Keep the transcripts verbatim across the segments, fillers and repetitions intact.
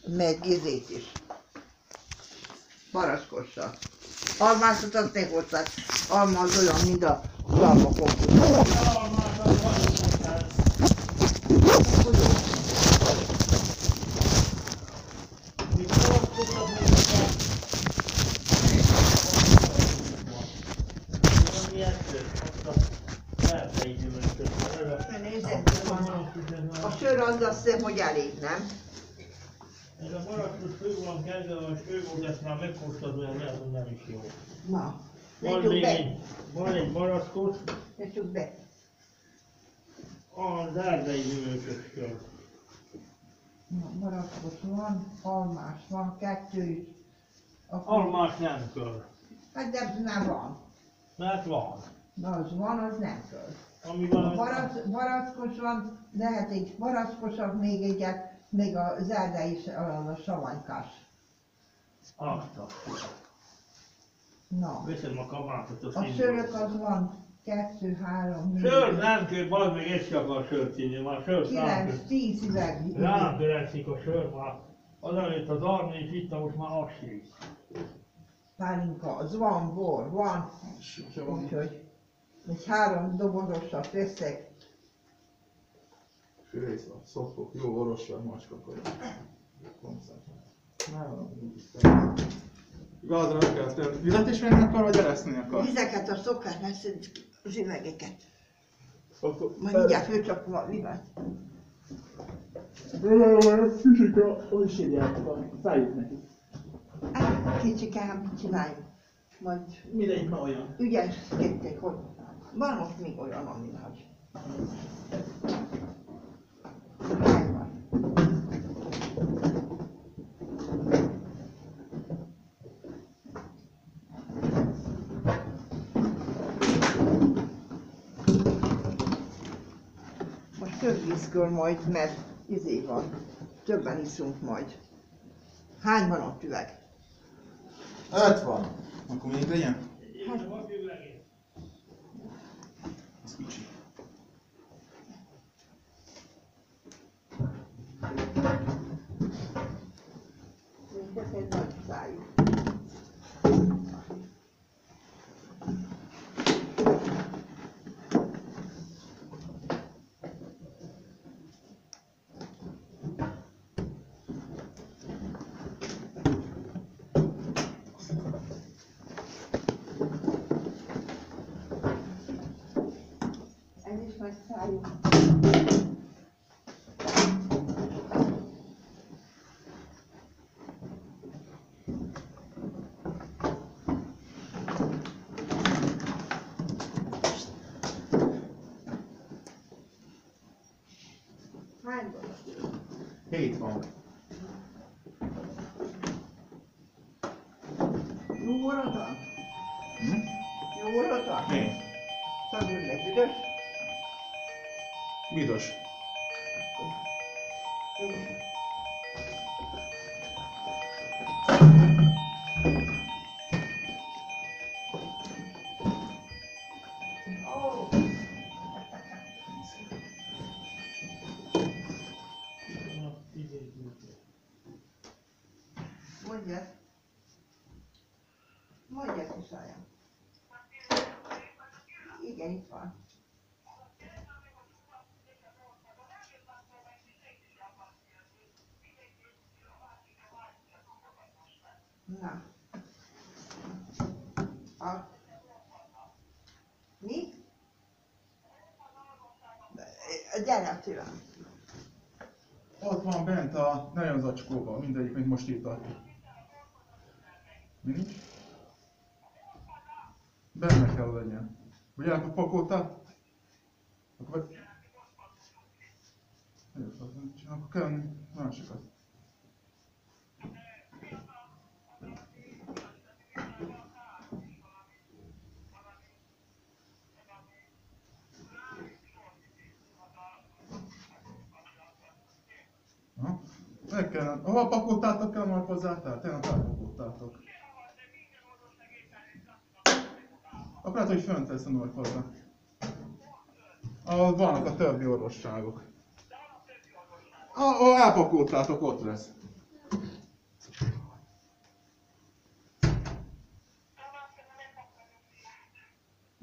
meg izét is. Baraskossal. Almásot azt ne hoztad. Alma az olyan, mint a almakok. A sör az azt hiszem, hogy elég, nem? Ez a barackos fő van kezdve, a fő volt, ezt már megkóstoltam, hogy ez nem is jó. Na, Van még egy, van egy barackos, tegyük be. a zárdai gyümölcsös sör. Na, barackos van, almás van, kettő is. Almás nem kell. Hát de nem van. Mert van. Na, az van, az nem kell. Ami van, A barack, barackos van, lehet egy barackosabb, még egyet, még a zárda is olyan a savanykás. azt a Na, veszem a kabátot, azt a így sörök van. az van, kettő, három, négy, Sör nem kell, bazd meg, ezt se akar sört inni, már sör kilenc, szám. tíz üveg. Rám törekszik a sör már. Az előtt az arni is itt, most már az sír. Pálinka, az van, bor, van. Úgyhogy egy három dobozosat veszek. Főrész van, szokok, jó orosra, macskakor. Gázra nem kell tenni. Vizet is venni akar, vagy ereszni akar? Vizeket a szokás, mert szerint az üvegeket. Akkor... Majd mindjárt fölcsapom a vizet. Kicsika, hogy is hívják, szálljuk neki. Hát, kicsikám, mit csináljunk? Majd Mindegy, ma olyan. ügyeskedtek, hogy van ott még olyan, ami nagy. Megvan. Most több víz kell majd, mert izé van. Többen iszunk majd. Hány van ott üveg? öt van. Akkor még legyen? Hát, a üvegét. Az kicsi. Még ez egy nagy szájú. Ez is nagy szájú. Hány van? Hét van. Jó orrod van? Hm? Jó orrod van? Hét. Szagod meg büdös? Vidos. Ó, mondjad. Mondjad, kisajám. Igen, itt van. Na. A... Mi? Gyere a tőlem. Ott van bent a nagyon zacskóban, mindegyik, mint most itt a... Mi nincs? Benne kell legyen. Ugye akkor pakoltál? Akkor... Jó, akkor kell másikat. Aha. Meg kell, hova pakoltátok el, majd hozzátok? Tényleg elpakoltátok. Akkor lehet, hogy fönt lesz a Norfolkba. Ahol vannak a többi orvosságok. Ahol elpakoltátok, ott lesz.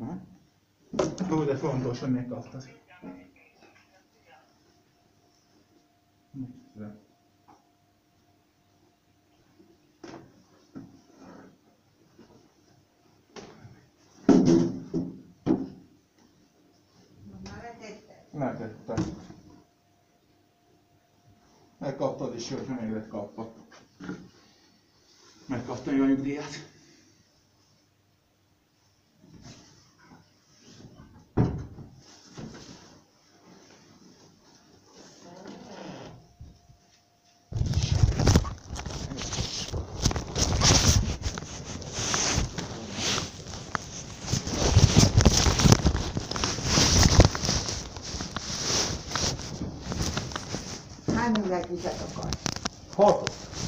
Ó, de fontos, hogy még kaptad. Letettem. Megkaptad is, hogy még lett kapva. Megkaptam a nyugdíjat. Hány üvegvizet akar? Hatot.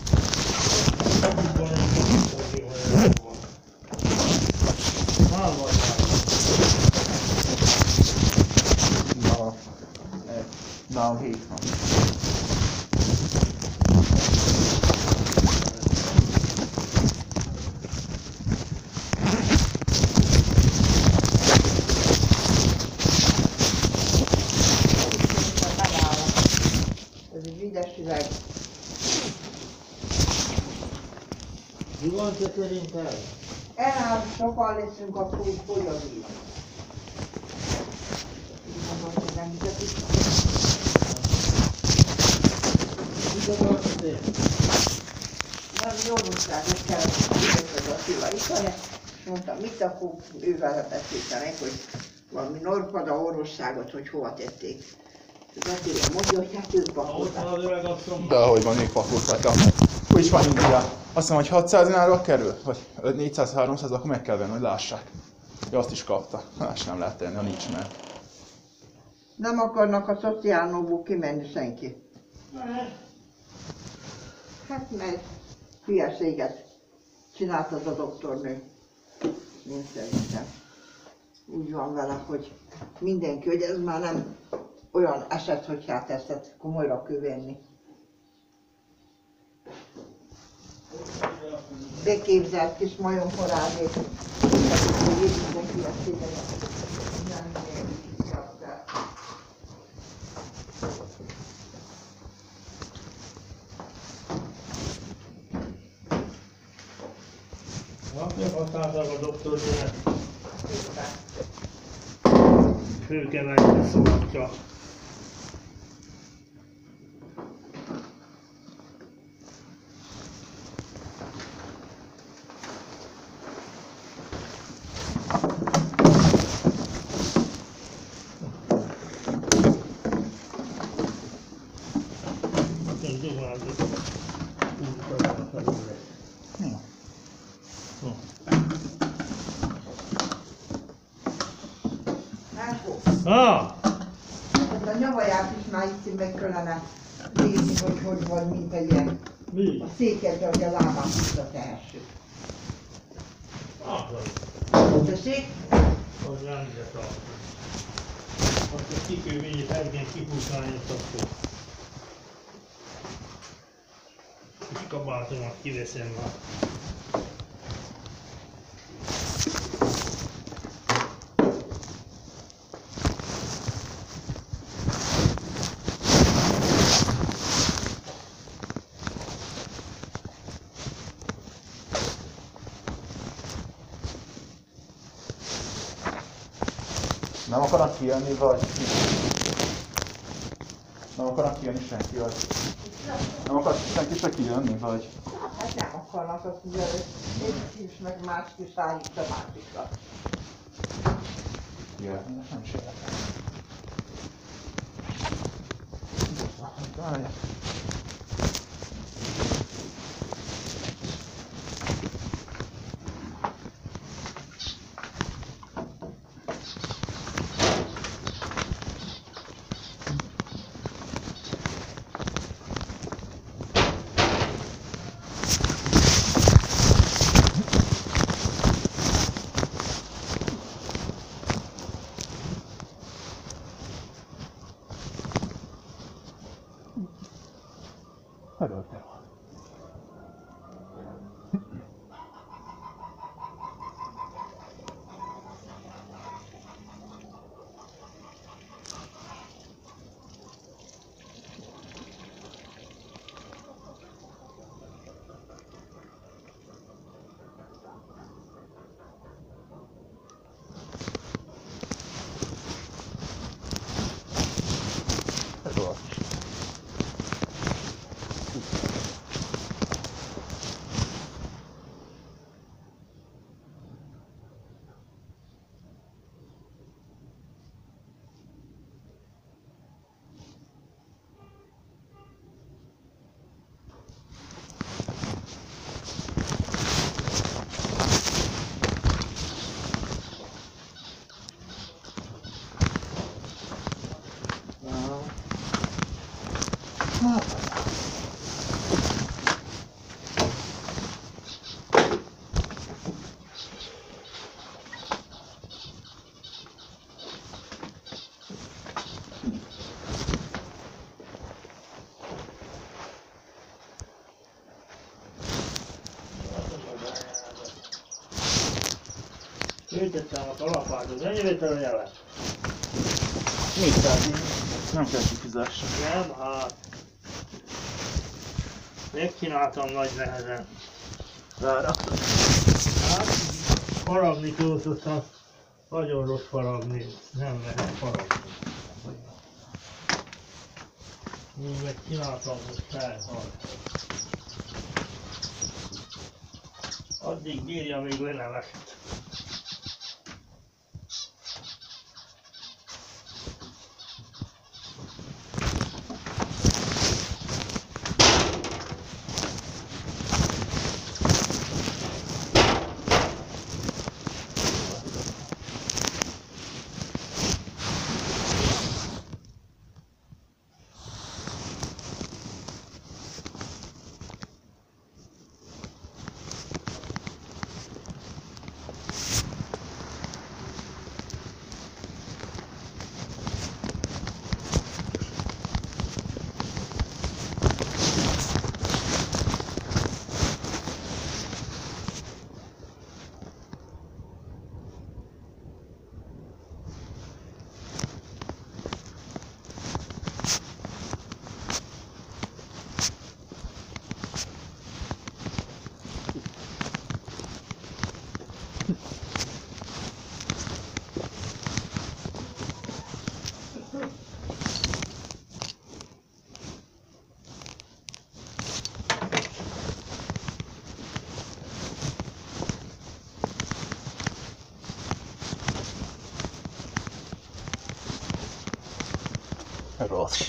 Na, na, hét van. Ez egy vides üveg. Mi van te szerinted? Eláll, sokan leszünk, akkor úgy fogy a víz. Mondom, hogy nem vizet is. Mit akarsz te? Nem jónosságot kellett, hogy a Szilva iszony, és mondtam, mit akkor ővel beszéltenek, hogy valami norpada orvosságot, hogy hova tették. Az Attila mondja, hogy hát ők Ha ott van pakolták. az öreg asszony, De ahogy van, még pakolták. Úgy is van nyugdíja. Azt mondom, hogy hatszáz dinárba kerül, vagy négyszáz-háromszáz, akkor meg kell venni, hogy lássák. Ja, azt is kapta. Más nem lehet tenni, ha nincs meg. Nem akarnak a szociálnóból kimenni senki. Hát mert hülyeséget csinált az a doktornő. Én szerintem. Úgy van vele, hogy mindenki, hogy ez már nem olyan eset, hogy hát ezt komolyra kell venni. Beképzelt kis majomforádét, hogy így mindenki a szépen nem érte. nem használták a doktornőnek. Főkemelni szolatja. Ah! A nyavaját is már itt meg kellene nézni, hogy hogy vagy, mint egy ilyen Mi? a széket, hogy a lábát vissza tehessük. Ah, az. Tessék? Az rendre tart. Azt ki kell vinni, felgyen kipultálni a akkor. És kabátomat kiveszem már. Nem akarnak kijönni, vagy... Nem akarnak kijönni senki, vagy... Nem akar senki se kijönni, vagy... Hát nem akarnak, azt mondja, hogy én is, meg más is állít a másikra. Jön, nem sérek. Várjál. Föltettem a kalapátot, mennyire törnyele? Mit tehát? Nem kell kifizessek. Nem, hát... Megcsináltam nagy nehezen. Ráraktad. Hát, faragni tudott, az nagyon rossz faragni, nem lehet faragni. Úgy megcsináltam, hogy felhalt. Addig bírja, még le nem esett. Rossz.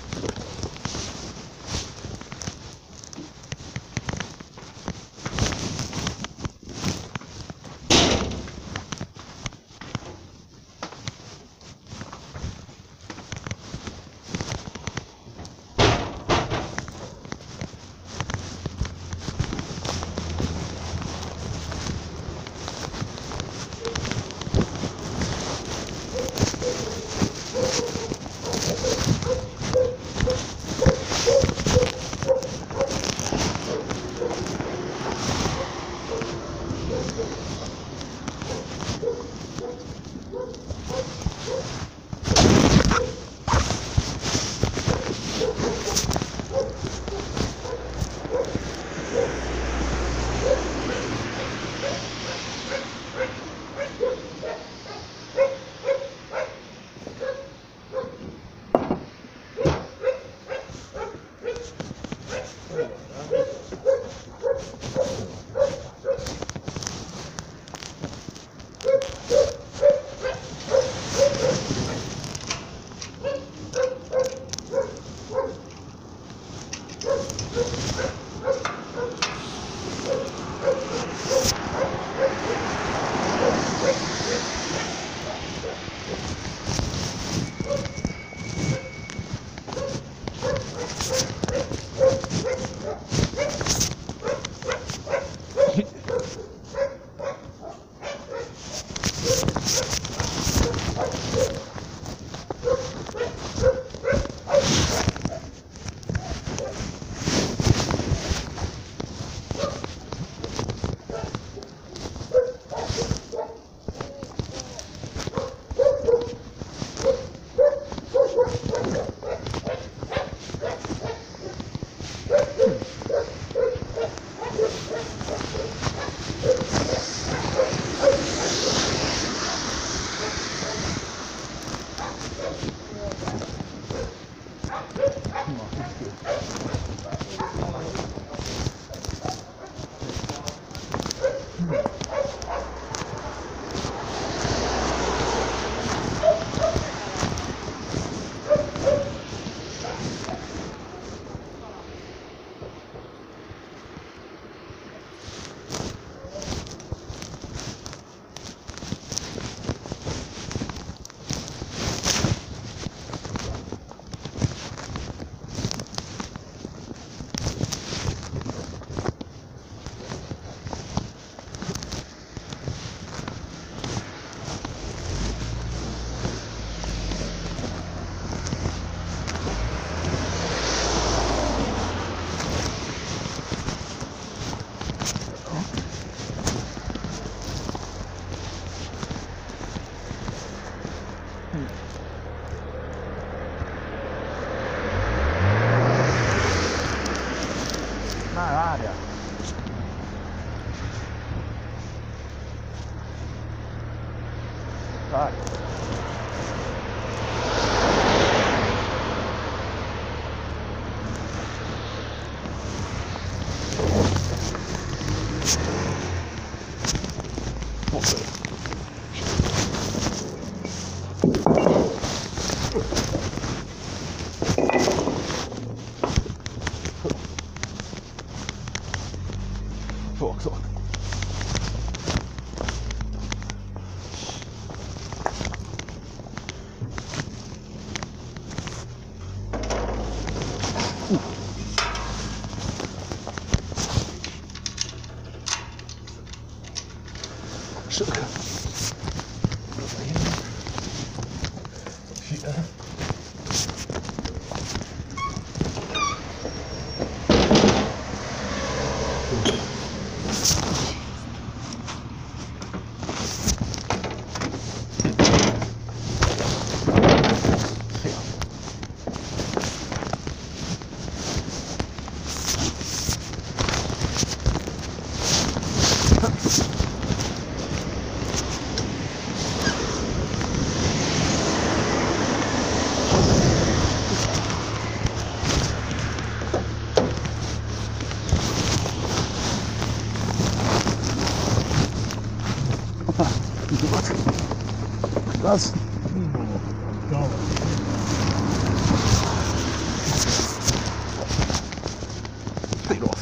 Várj, várjál. Várj. Fogok, fogok. Sok. Az. Tényleg rossz.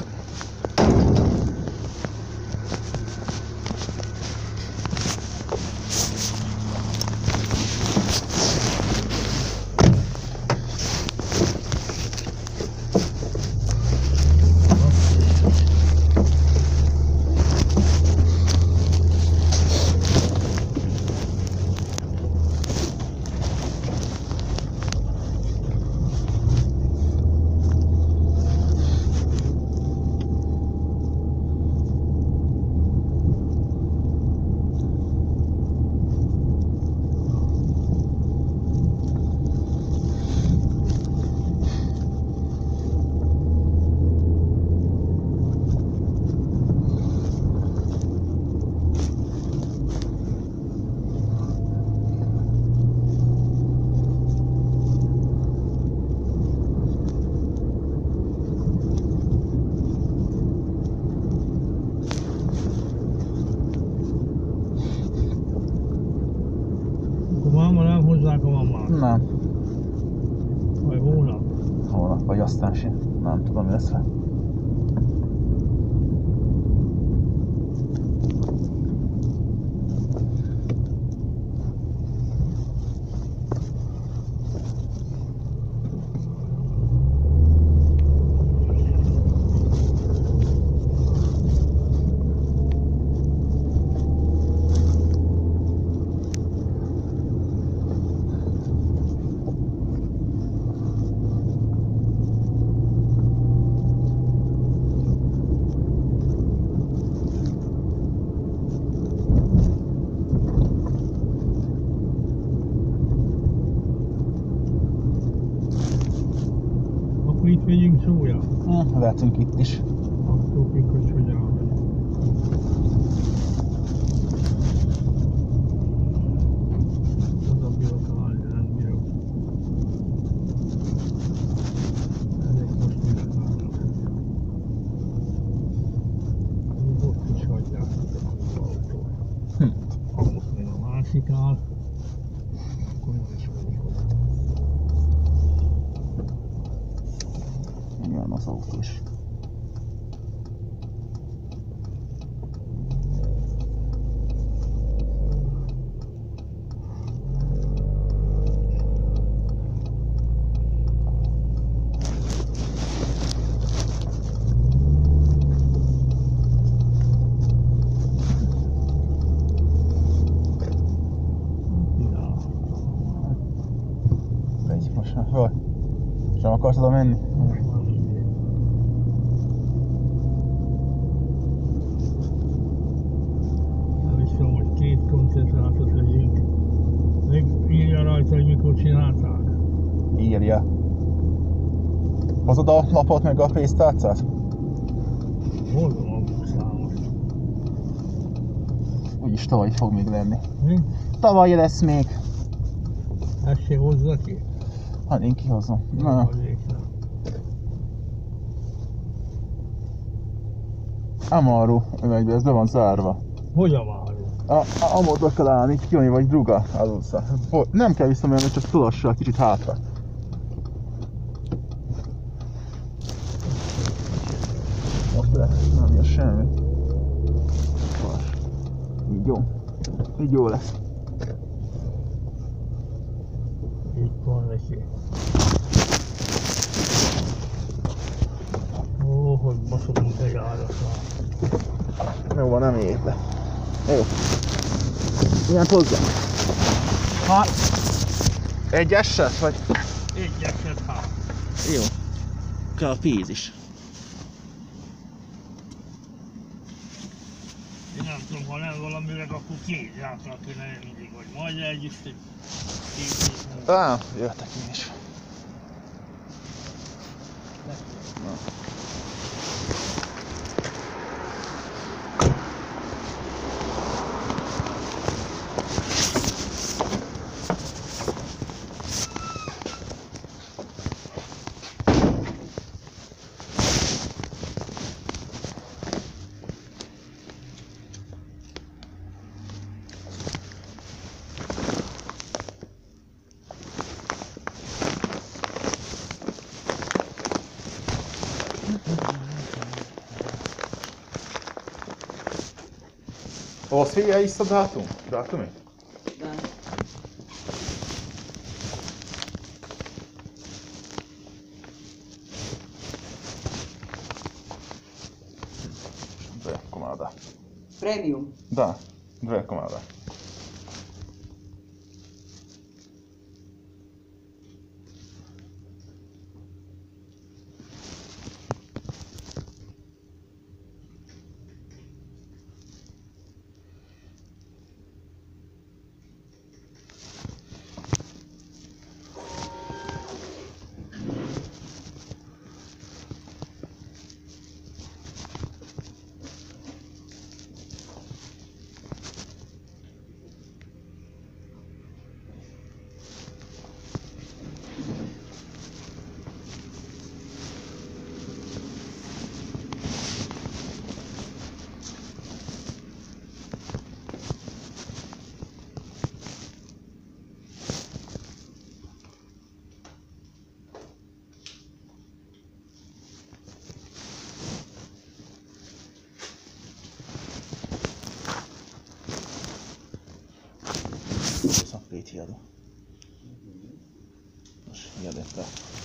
Nem. Vagy hónap? Holnap, vagy aztán sem. Nem tudom, mi lesz rá. Itt megyünk szója? Hm, vehetünk itt is. Akkor mikor hogyan vagy. Az a biotál, nem bírok. Ezek most mire várnak. Ott is hagyják az autót. Hm. Ha most még a másik áll, akkor nem is megyik oda. Igen, az autó is. Megy, most már föl. Sem akarsz oda menni? Két koncentrátot legyünk. Meg írja rajta, hogy mikor csinálták. Írja. Hozod a lapot meg a pénztárcát? is tavaly fog még lenni. Hm? Tavaly lesz még. Ezt se hozza ki? Hát én kihozom. Na. Amaru üvegbe, ez be van zárva. Hogy Amaru? A, a, a módba kell állni, Kioni vagy Druga az utca. Nem kell visszamérni, csak tolassal kicsit hátra. Most lesz, nem jön semmi. Így jó. Így jó lesz. Itt van neki. Ó, hogy baszolunk egy áratlan. Jó van, nem ér le. Jó. Ilyent hozzá. Hát. Egy eset, vagy? Egy eset hát. Jó. Kell a pénz is. Én nem tudom, ha nem valamileg, akkor két játra kéne mindig, vagy majd együtt egy két múlva. Á, jöttek én is. Na. O svi je isto datum? Datumi? Da. Dve komada. Premium. Da, dve komada. Rihtijadu. Most jedete.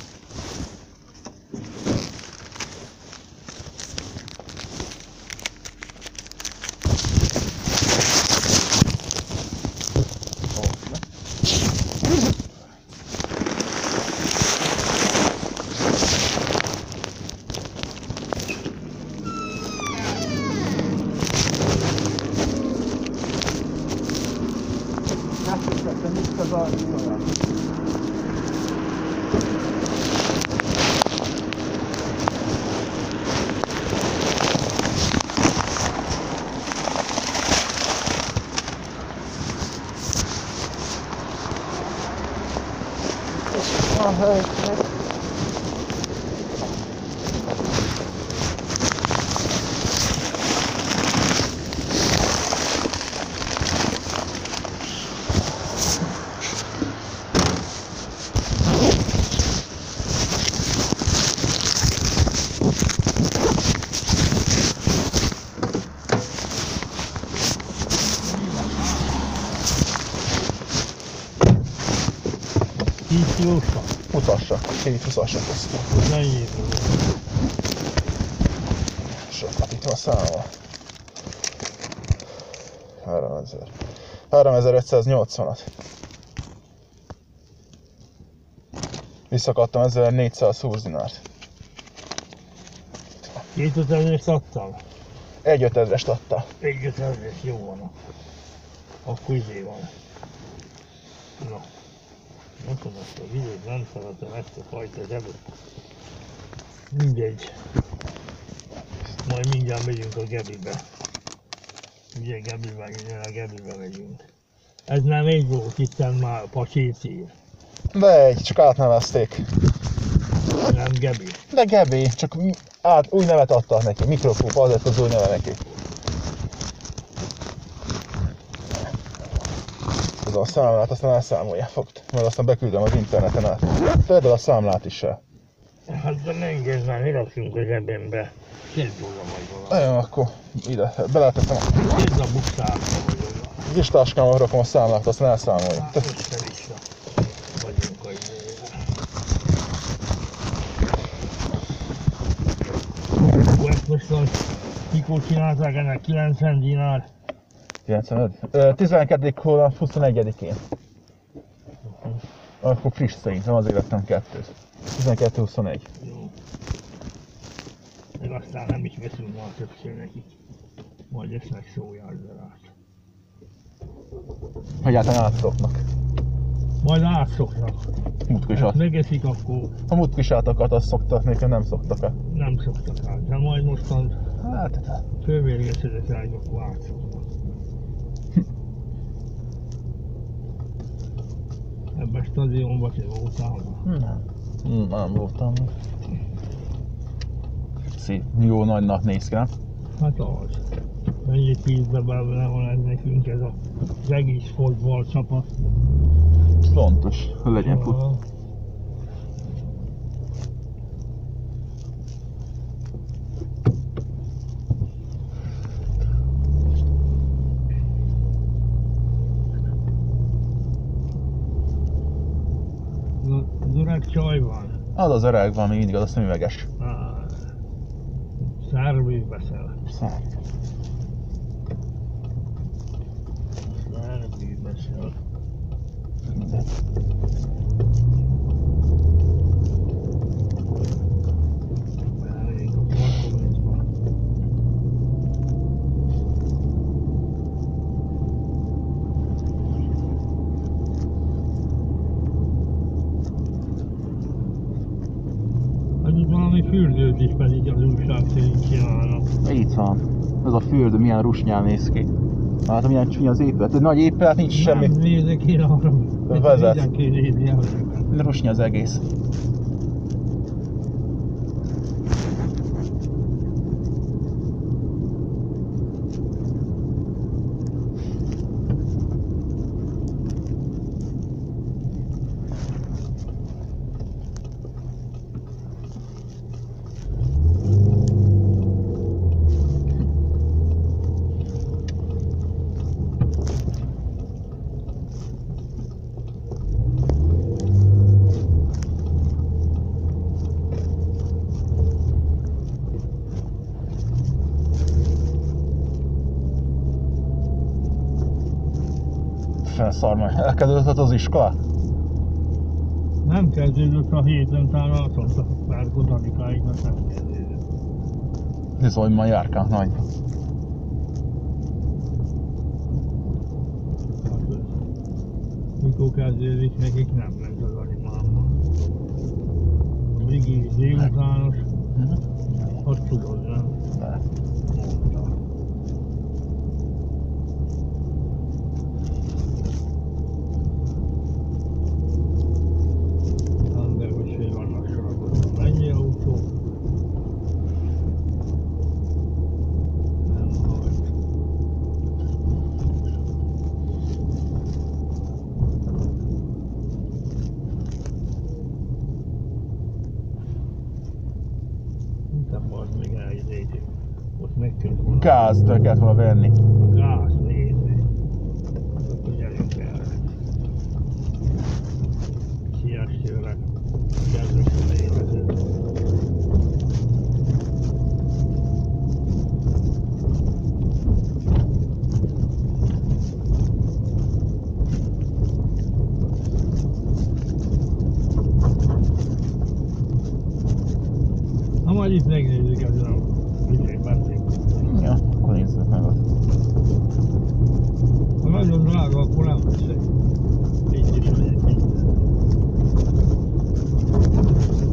Ah, hey, hey. Tíz kilósan? Mutassa, két huszasat hoztam. Mennyi? Sokat itt van számolva. háromezer. háromezer-ötszáznyolcvanat. Visszakadtam ezernégyszázhúsz dinárt. kétezres adtam? Egy ötezrest adtál. Egy ötezres, jó van. Akkor izé van. Na. Nem tudom, ezt a videót nem szeretem, ezt a fajta zsebet. Mindegy. Majd mindjárt megyünk a Gebibe. ugye Gebiben, innen a Gebibe megyünk. Ez nem így volt, itten már Pacséci. De egy, csak átnevezték. Nem Gebi. De Gebi, csak át, új nevet adtak neki. Mikrokúp, az lett az új neve neki. Ez a számlát, aztán elszámolja, fogd. Mert aztán beküldöm az interneten át. Például a számlát is el. Hát de ne engedj már, mi rakjunk a zsebembe. Kérd oda majd valami. Nagyon, akkor ide, beletettem a Kérd a bukszába vagy oda. kis táskámba rakom a számlát, aztán elszámolja. Hát össze-vissza vagyunk a idejére. Akkor ezt most a mikor csinálták ennek kilencven dinár? kilencvenöt? tizenkettedik hónap huszonegyedikén. Akkor friss szerintem, azért vettem kettőt. tizenkettő huszonegy. Jó. Meg aztán nem is veszünk már többször nekik. Majd esznek szójárdarát. Egyáltalán átszoknak. Majd átszoknak. Múltkor is Ha át. megeszik, akkor A múltkor is átakat azt szoktak, nekem nem szoktak el. nem szoktak át. De majd mostan Hát, fővérgeszedett rájuk, akkor átszoknak. Ebben a stadionban te voltál? nem. Hmm, nem voltam. Szép, jó nagynak néz ki, nem? Hát az. Mennyi tízbe bele van ez nekünk ez a, az egész fotball csapat. Fontos, hogy legyen fut. Ah, az öreg csaj van. Az az öreg van még mindig, az a szemüveges. Ah, Szervű beszél. Szár. Szervű beszél. Beálljuk a parkolásba. Annyit valami fürdőt is pedig az újság szerint csinálnak. Itt van. Ez a fürdő milyen rusnyán néz ki. Látom, milyen csúnya az épület. Egy nagy épület, nincs semmi. Nem nézek én arra. Vezet. Mindenki nézi el. Rusnya az egész. Szar meg. Elkezdődött az iskolát? Nem kezdődött a héten, talán azt mondta, hogy Párkó Danikáiknak nem kezdődött. Bizony, ma járkánk nagy. Hát, ez mikor kezdődik, nekik nem ment az animámmal. A Brigi délutános, azt tudod, nem? De. Mondta. Anderos, hogy vannak sorakozva. Mennyi autó? Nem hajt. Te bazd még elidéti. Ott meg kellett volna Gázt kellett volna venni. a gáz nézni. Akkor gyerünk el. Siess tőle. Kedvesen élvezet. Ha majd itt megnézzük ezen a vidékben. Ja, akkor nézzük meg ott. Ha nagyon drága, akkor nem veszek. Így is megyek így.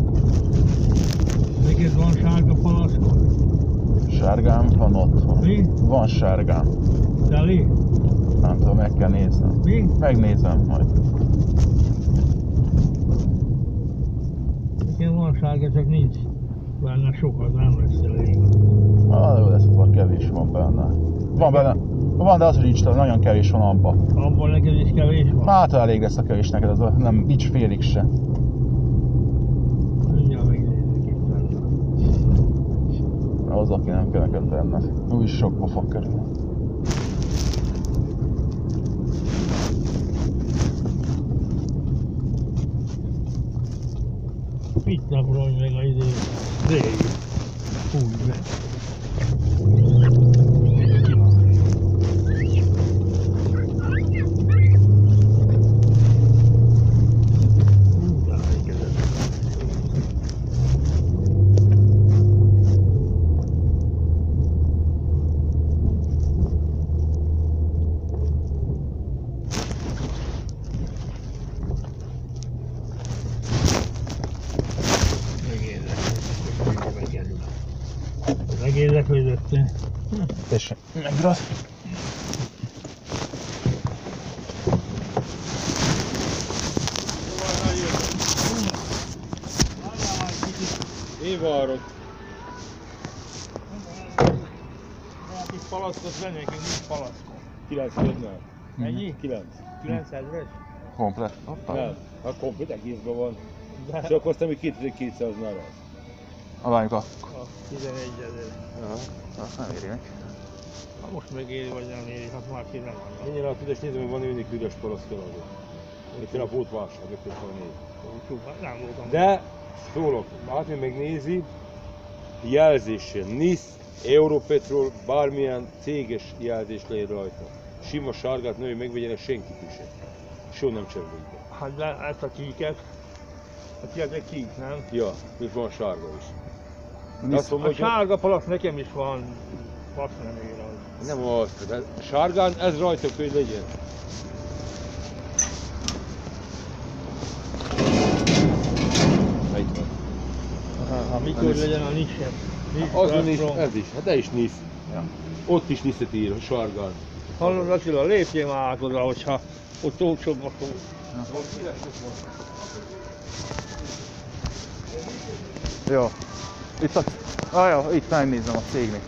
sárgám van otthon. Mi? Van sárgám. Teli? Nem tudom, meg kell néznem. Mi? Megnézem majd. Nekem van sárga, csak nincs benne sokat, nem lesz elég. Ah, jó, de ez ott kevés van benne. Van benne. Van, de az nincs, nagyon kevés van abban. Abban neked is kevés van? Hát elég lesz a kevés neked, az a, nem, nincs félig se. Mindjárt megnézzük itt benne. Az, aki nem kell neked benned. Úgyis sokba fog kerülni. Itt napról meg a izé, régi. Úgy meg. Megérdek közötte. Tessék, megrad. Éva arra. Hát itt palaszkot venni, nekünk nincs palaszkot. kilencszáznál. Ennyi? kilenc. kilencszázas? Komplet. Nem, a komplet egészben van. De És akkor aztán még kétezer-kétszáznál az. A várjuk a... a tizenegy ezer. Azt nem éri meg. Ha most megéri vagy nem éri, hát már ki nem van. Ennyire a tüdes nézem, hogy van önnek üres palasztkeladó. Itt a pótvásra, mit van nézni. Nem voltam. De szólok, hát még megnézi, jelzése, NISZ, Europetrol, bármilyen céges jelzés legyen rajta. Sima sárgát női megvegyenek senkit is. Soha nem cserélünk be. Hát de ezt a kíket, a kíket kík, nem? Ja, még van sárga is. Nisz- Azt mondom, A hogy sárga palasz nekem is van, azt nem ér az. nem az, de sárgán ez rajta, hogy legyen. Itt van. Ha mikor legyen a nisebb. Azon is, ez is, hát ez is NISZ. Ja. Ott is NISZ-et ír, a sárgán. Hallod Attila, lépjél már át oda, hogyha ott olcsóbb, akkor... Jó. Itt a... Ah, jó, itt megnézem a cégnek.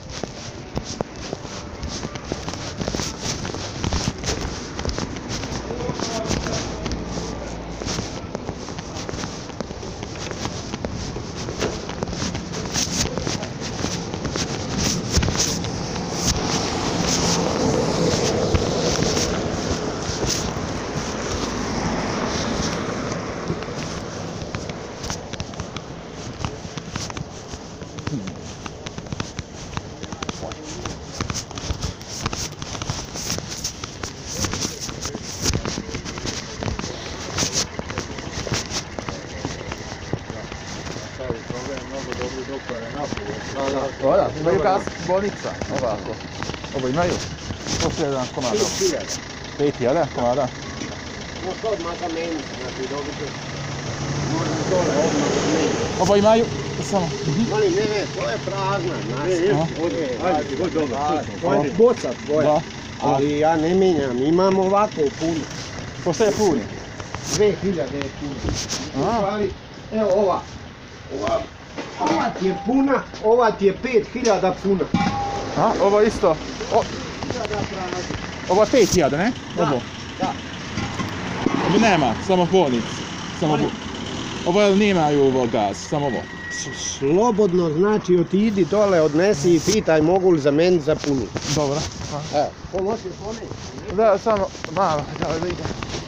Guarda, meglio gas, bolnica, ovako. Ovo imaju? To su jedan komada. Pet hiljada komada? Možda odmah zameniti, znači dobiti. Možda dole odmah zameniti. Ovo imaju, samo. Mali, ne, ne, to je prazna, znači. Aha. Ajde, to je dobro. To je boca tvoja. Da. Ali ja ne mijenjam, imam ovako puno. Pošto je puni? Dve hiljade je puno. A. U stvari, evo ova. Ova, ova ti je puna, ova ti je pet hiljada puna. A, ovo isto. O, Hiljada prazna. ovo je pet hiljada, ne? Da, Ovo. da. Ovo nema, samo bolnic. Samo bo... Ovo nemaju ovo gaz, samo ovo. S- Slobodno, znači otidi dole, odnesi i pitaj mogu li zameniti za punu. Dobro. Evo, pomoći poneti. Da, samo malo, da, da ide.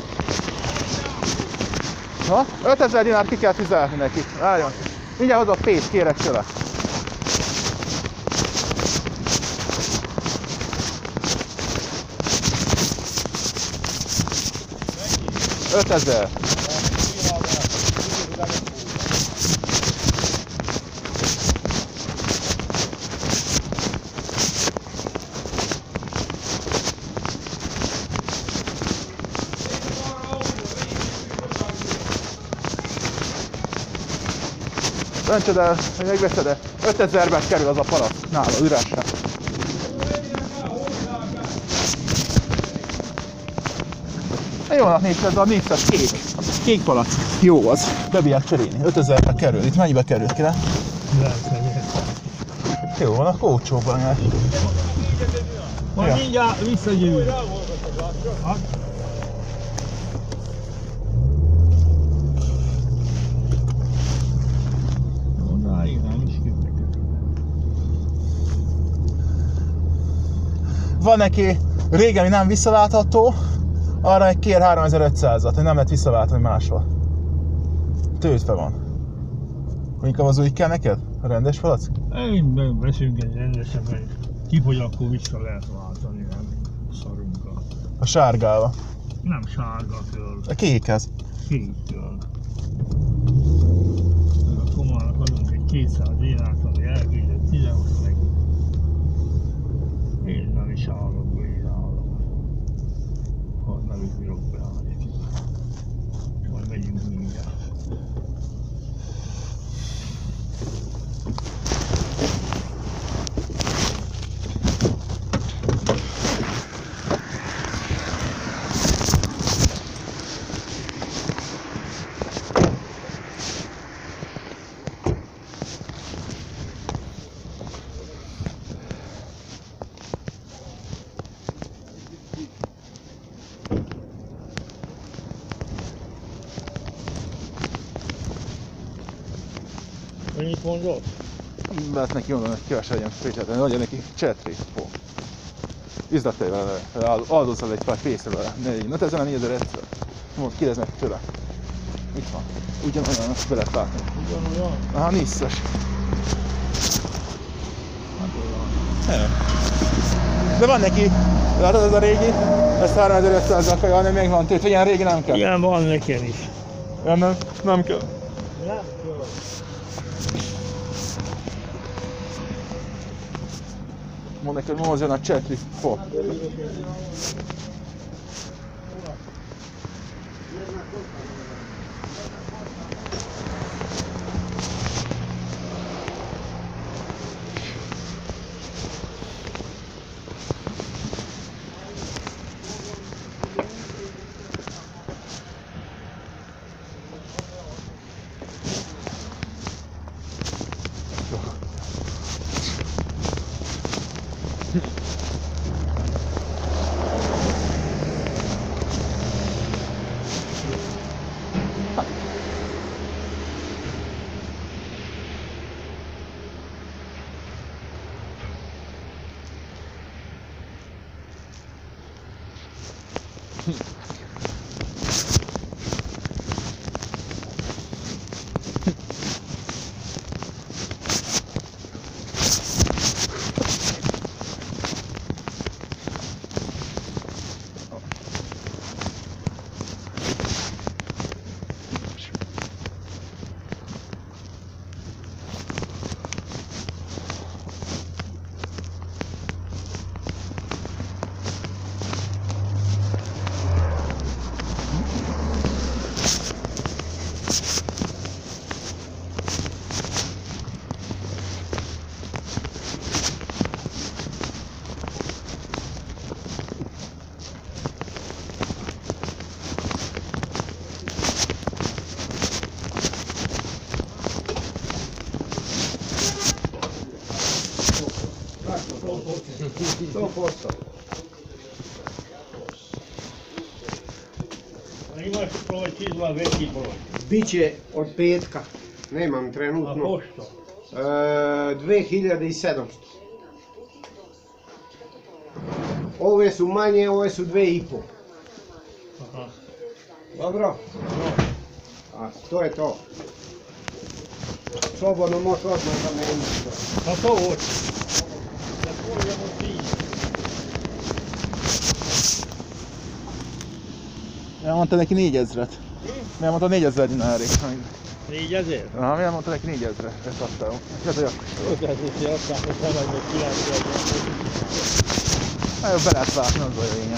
Na, ötezer dinár ki kell fizetni neki. Várjon. Mindjárt hozok pénzt, kérek tőle. ötezer. Döntsed el, hogy megveszed-e? ötezerbe kerül az a palack nála üresen. Jónak néz ez a négyszes kék. Kék palack. Jó az. Bebírják cserélni. ötezerbe kerül. Itt mennyibe került ki, le? Jó van, akkor olcsóban jár. Majd Ja. mindjárt visszagyűjjük. Odáig nem is képek. Van neki régen, ami nem visszaváltható, arra egy kér háromezer-ötszázat, hogy nem lehet visszaváltani máshol. Tőtve van. Inkább az úgy kell neked? A rendes palack? Én veszünk egy rendesebben, kifogy, akkor vissza lehet váltani, nem szarunkkal. A sárgával. Nem sárga köl, A kékhez. kék köl. Akkor már adunk egy kétszáz énát, ami elküldött ide, azt meg én nem is állok, én állok. Ha nem is bírok beállni. Majd megyünk mindjárt. Mennyit mondod? Lehet neki mondani, hogy kevesebb legyen fészet, legyen neki csetri. Izdatej vele, áldozzal egy pár fészre vele. Na te ezen a négyezer-egyszer. Mondd, kérdezd meg tőle. Itt van. Ugyanolyan, azt be lehet látni. Ugyanolyan? Aha, niszes. Hát olyan. De van neki, látod ez a régi? Ezt háromezer-ötszázzal kell járni, még van tőt, hogy ilyen régi nem kell. Igen, van nekem is. Ja, nem, nem kell. Nem kell. Mondd neki, hogy mozduljon a csetri fog. sto posto. Imaš proći izva veći broj. Biće od petka, nemam A trenutno, pošto? e, dve hiljade sedamsto. Ove su manje, ove su dve i po. Aha. Dobro? A to je to. Slobodno možeš odmah zameniti. A to hoće. Da pođemo ti. Elmondta neki négyezret. Miért mondta négyezer dinárig? Négyezer? Aha, miért mondta neki négyezre? Ezt adtam. Ez a jakkos. Ötlet is aztán, hogy nem vagy kilencven. Nagyon be lehet látni, az a lényeg.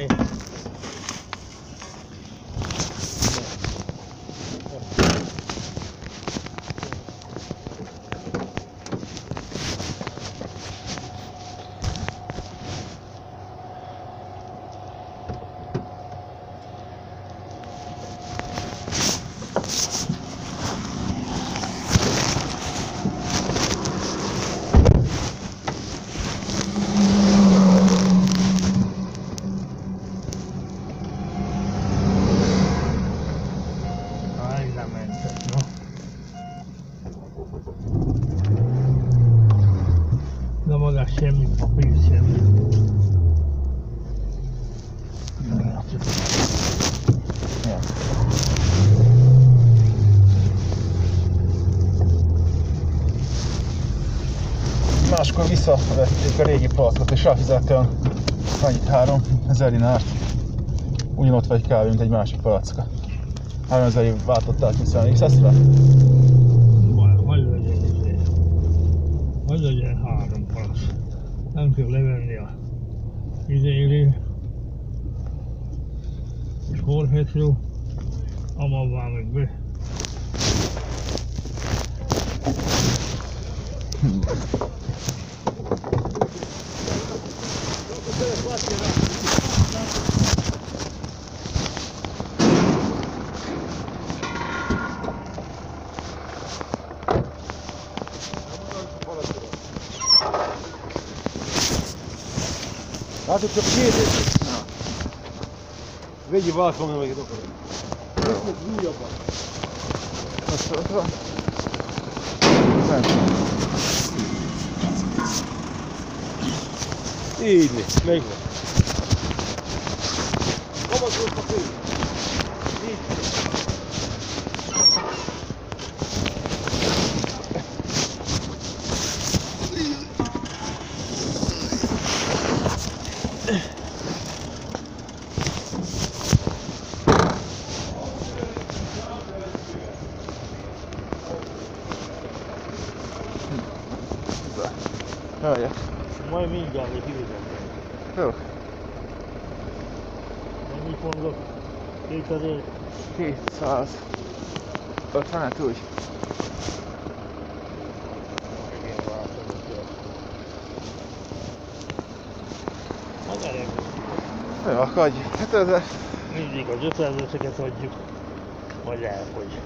Na maga semmi papír semmi. Ja. Máskor visszavették a régi palackot és ráfizettem annyit három ezer dinárt. Ugyanott vagy kb. Mint egy másik palacka. három ezerig váltották vissza a Nixesre? Hogy legyen izé. Hogy legyen három palac. Nem kell levenni a izéri. És horhetről. Amavvá meg be. Látod, csak két vegyi váltom, nem megint akarod. Lesznek újabban. Azt ott van. Nem. Így néz, megvan. Kapaszolsz a fő. Így. Jöjjek. Majd mindjárt még hívizem. Jó. Mennyit mondok? kétezer? kétszázötvenet úgy. Hát elég. Jó, akkor adj. Hát ez Mindig az ötvenötöket adjuk. Vagy elfogy.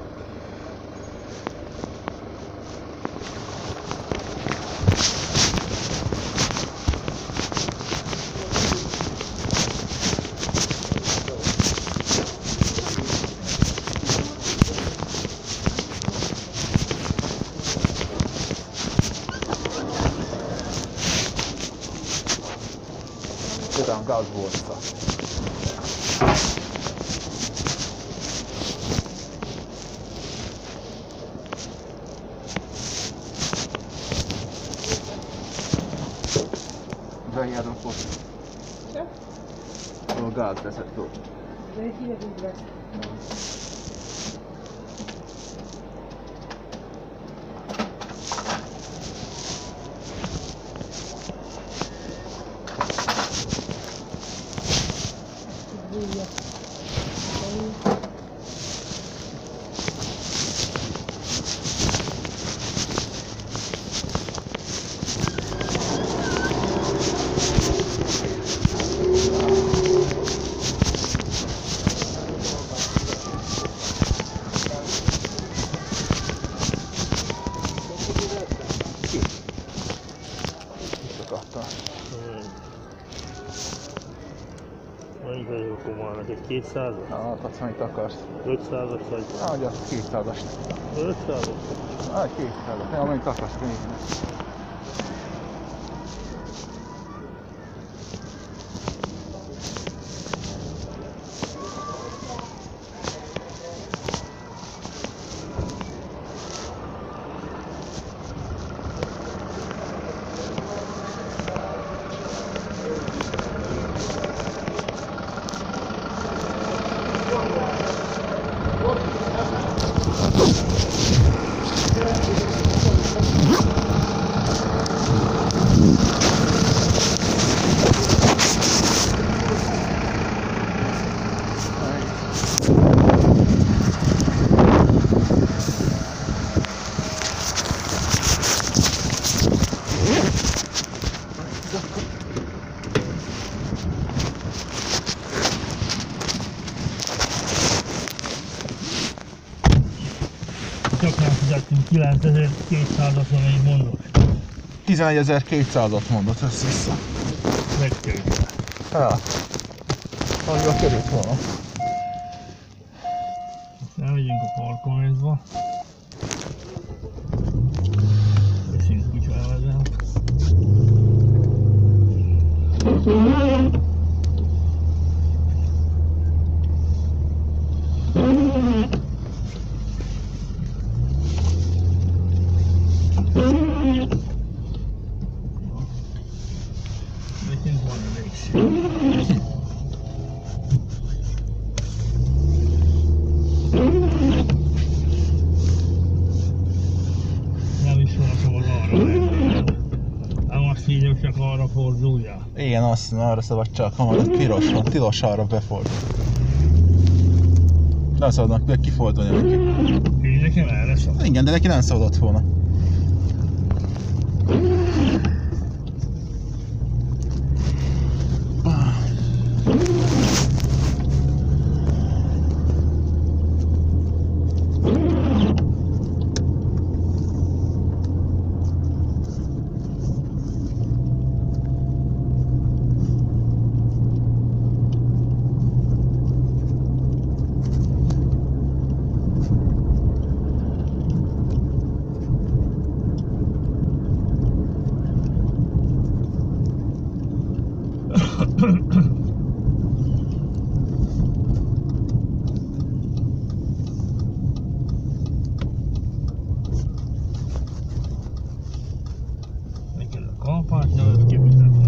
Tudom, gazbolca. Zajjádom fog. A gáz veszett túl. De egy híres úgy vesz. Mennyit vagyok komának? Egy kétszázas? Hát, azt amit akarsz. ötszázas vagy? Ahogy az kétszázas. ötszázas? Hát, kétszázas. Ja, amit akarsz, nézni. fizettünk kilencezer-kétszázat, amelyik mondok. tizenegyezer-kétszázat mondott össze-vissza. Megtöltve. Ja. Annyiba került volna. Most elmegyünk a parkolásba. Veszünk kicsi elvezelt. Nekünk van elég. Nem is van szabad arra menni. Nem azt így, hogy csak arra forduljál. Igen, azt arra szabad csak, hamar piros van, tilos arra befordul. Nem szabadnak kifordulni neki. Én nekem erre szabad. Igen, de neki nem szabadott volna. Neked a kalapács nevet kifizetni.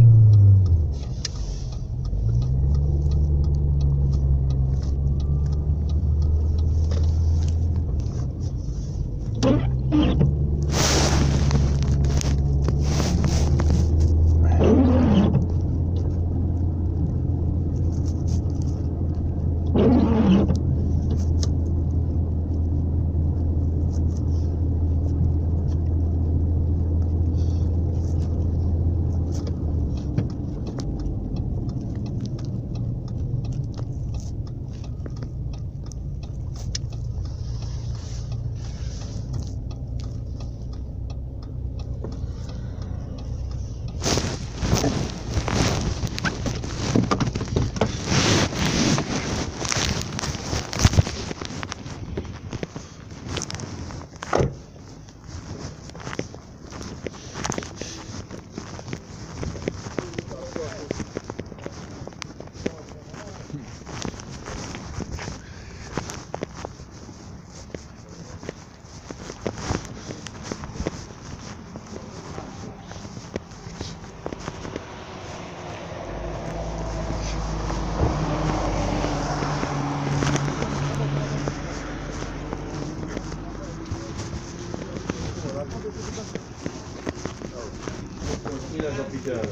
Mi ez a figyelme?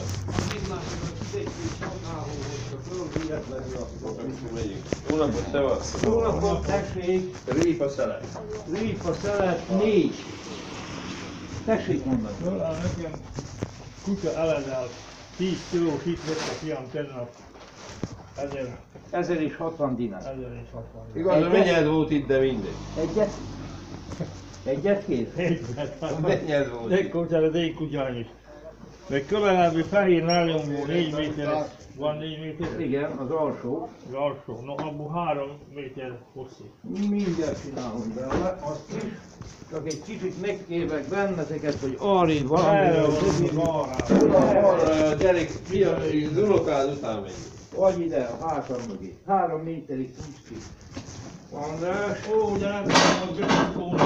Jó napot, szevasz! Jó napot, tessék! Répa szelet. Répa szelet négy. Tessék mondani. Föláll nekem kutya eledel. tíz kilós itt vett a fiam tegnap. Ezer, ezer és hatvan dinár. ezer és hatvan. Igaz, a mennyed volt itt, de mindegy. Egyet? Egyet kér? Egyet. Mennyed volt Egy itt. kutyára, de egy kutyám is. Meg kövelelmi fehér nályomból négy méter, van négy méter? Igen, az alsó. Az alsó, no abból három méter hosszú. Mindjárt csinálunk benne, azt is. Csak egy kicsit megkérlek benneteket, hogy arrébb valami. Erre van az arra. Arra a gyerek, fia, az unokád után megy. Vagy ide a hátam mögé. Három méterig nincs ki. András, Ó, de nem tudom, hogy bekapcsolni.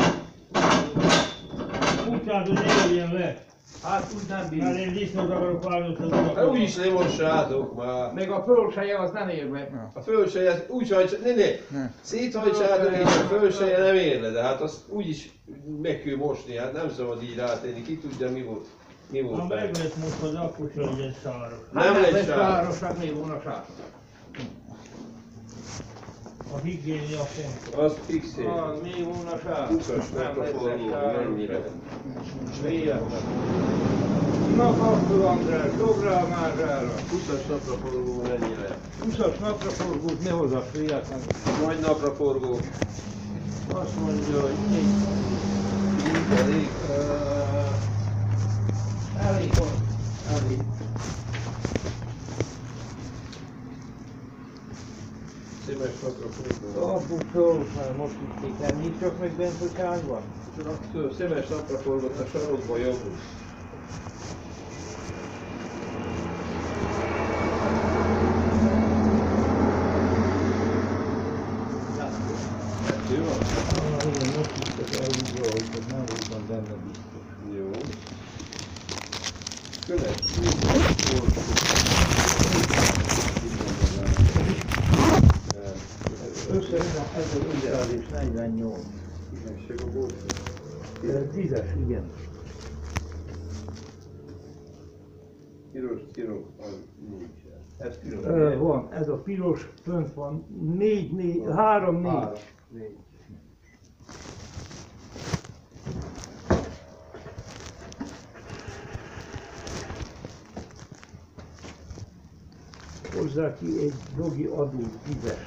Kutyát, hogy ne legyen le. hát úgy nem Mert bír. én disznót akarok válni, hogy az Hát úgyis lemossátok már. Meg a fölseje az nem ér meg. A fölseje, úgy hajtsa, ne ne, széthajtsátok és a fölseje nem érne, de hát azt úgyis meg kell mosni, hát nem szabad így rátenni, ki tudja mi volt, mi Ha volt benne. meg lesz most, az akkor sem legyen sáros. Nem Hát lesz lesz sáros. sárosak, még volna sáros. A higiénia fontos. Az fixé. Az még volna sáros. Húszasnak a forró, mennyire. Véletlen. Na akkor András, dobrál már rára. húszas napra forgó, mennyire. húszas napra forgót ne hozzak véletlen. Nagy napra forgó. Azt mondja, hogy négy. elég. Elég van. Elég. Szíves napra fordul. Apuktól már most vitték el, nincs csak meg bent, hogy hány van? Szemes napra forgott a sarokba jobb. Kettő van? Ah, igen, most vittek el úgy jól, hogy nem voltam benne biztos. Jó. Követ. Összesen ez az ideális negyvennyolc. Kisegség a bolt. Tízes, igen. Piros, piros, az nincsen. Ez piros. Ö, van, ez a piros, fönt van, négy, négy, három, négy. Három, négy. Hozzá ki egy dogi adó, tízes.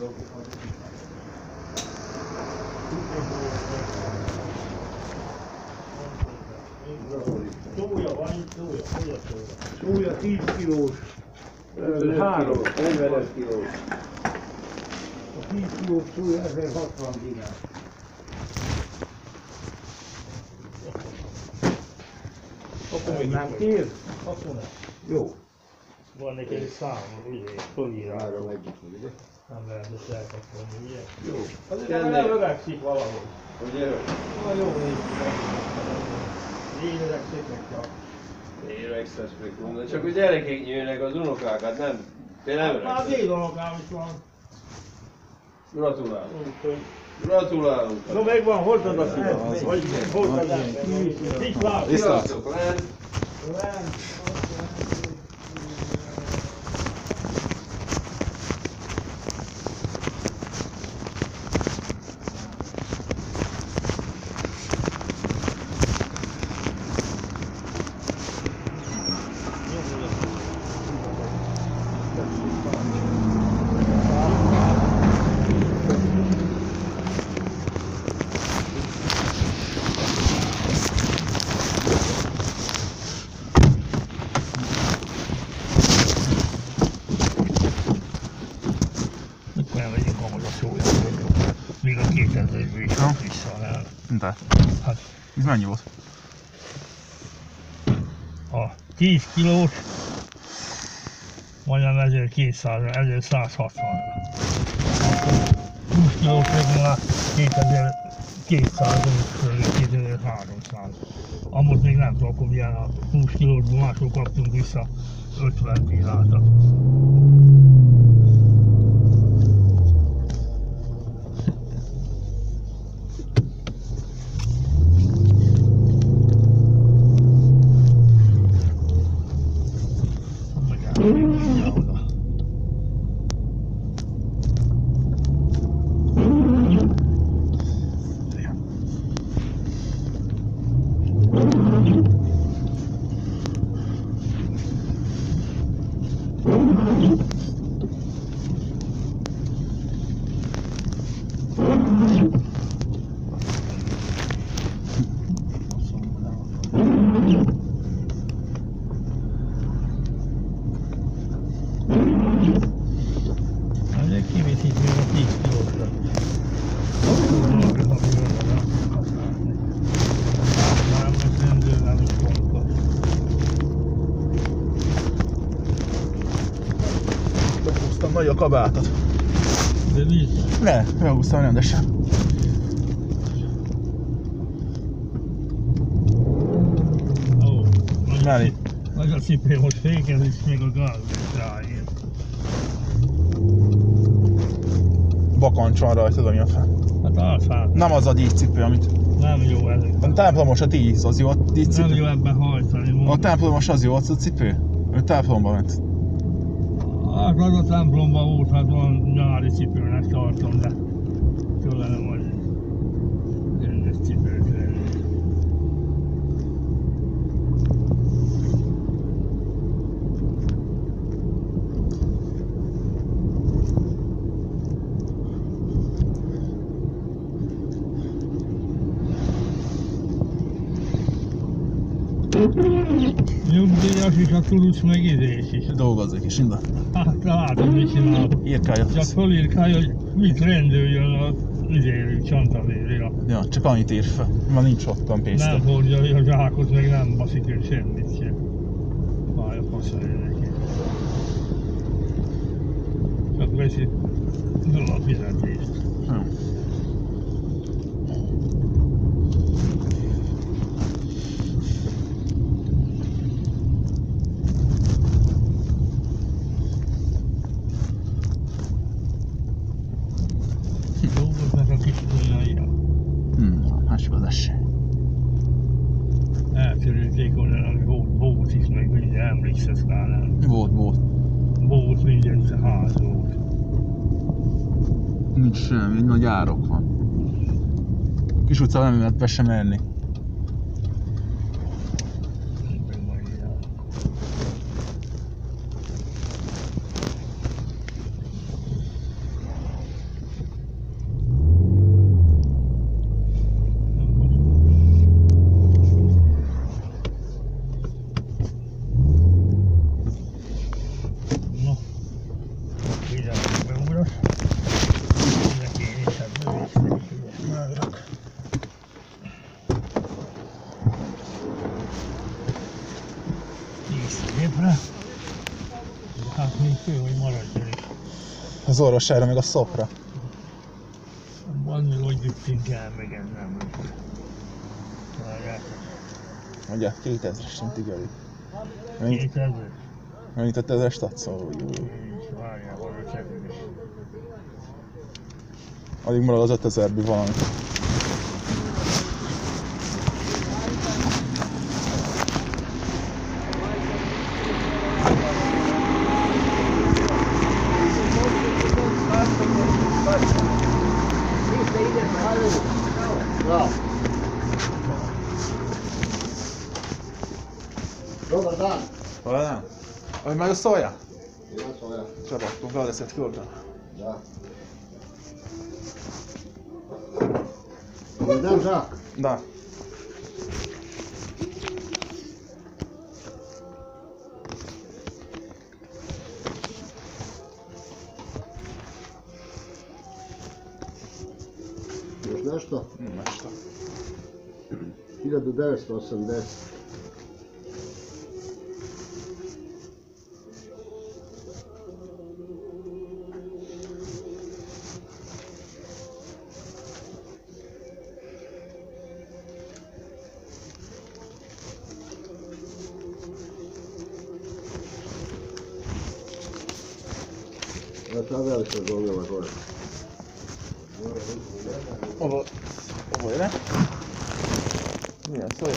Súlya van, súlya, súlya, súlya. Súlya tíz kilós, ö, három. negyvenes kiló. A tíz kilós súlya ezerhatvan dinár. Akkor még Nem kér? Akkor nem. Jó. Van neki egy szám, ugye, fölírás. Három egyik, ugye? Nem lehet ezt elkapcsolni, ugye? Jó. Azért Kell nem ne- öregszik valahogy. Ugye? Na jó, négy öregszik meg csak. Én extra spekulum, csak hogy gyerekek nyőnek az unokákat, nem? Te nem Hát már öregszel. négy unokám is van. Gratulálok. Úgyhogy... Gratulálunk. No megvan, hoztad a szívet, Ez vagy hoztad el. Viszlát! Viszlát! Sziasztok, Lent. Mikor elmegyünk hamar a szólyát, még a kétezredből is Ha? vissza el. De, Hát ez mennyi volt? a tíz kilós majdnem ezerkétszáz, ezerszázhatvan. húsz kilós meg már kétezer-kétszáz, kétezer-háromszáz. Amúgy még nem tudom, akkor milyen a húsz kilósból máshol kaptunk vissza ötven pillanatra. Ezek kiviszik még a tíz kilósra. Már most rendőr nem is fontos. Behúztam nagy a kabátot. De víz. Ne, behúztam rendesen. Ó, nagy a Meli. cip- Nagy a cipő, most fékez és még a gáz is ráér. Bakancs van rajta, ami a fel. Hát az hát, Nem az a díjcipő, amit... nem jó ezek. A templomos a díj, az jó a Nem díjcipő. jó ebben hajtani. A mondom. templomos az jó, az a cipő. Ő templomba ment. Hát az a templomban volt, hát van nyári cipőnek tartom, de kellene majd rendes cipőt lenni. Nyugdíjas is, a turusz meg idés is. Dolgozik is, innen. Hát látom, mit csinál. Írkálja. Csak fölírkálja, hogy mit rendőjön a izérő csantavérére. Ja, csak annyit ír fel. Ma nincs otthon pénztől. Nem hordja a zsákot, meg nem baszik ő semmit sem. Fáj a faszolja neki. Csak veszi a fizetést. Ja. Dolgoznak a kis ujjaira. Hmm, másik az esély. Eltörölték onnan, ami volt bót is, meg minden, emlékszesz rá, nem? Volt, volt. Bót, minden ház volt. Nincs semmi, nagy árok van. Kis utca nem lehet be sem menni. Hát még fő, hogy maradjon is. Az orvosára meg a szopra. Van még, hogy jöttünk el, meg ez nem lesz. Ugye, kétezres nem tigedik. kétezer? Mennyit öt ezres adsz? Ó, jó. Várjál, hol a cseppük is. Addig marad az ötezerből valami. Dobar dan. Hvala dan. Ovo imaju soja? Ima soja. Treba, po dvadeset kilograma. Da. Dobar dan, Žak. Da. Još nešto? Nešto. hiljadu devetsto osamdeset. Ovo je ta velika gomila gore. Ovo, ovo je ne? Nije, soja.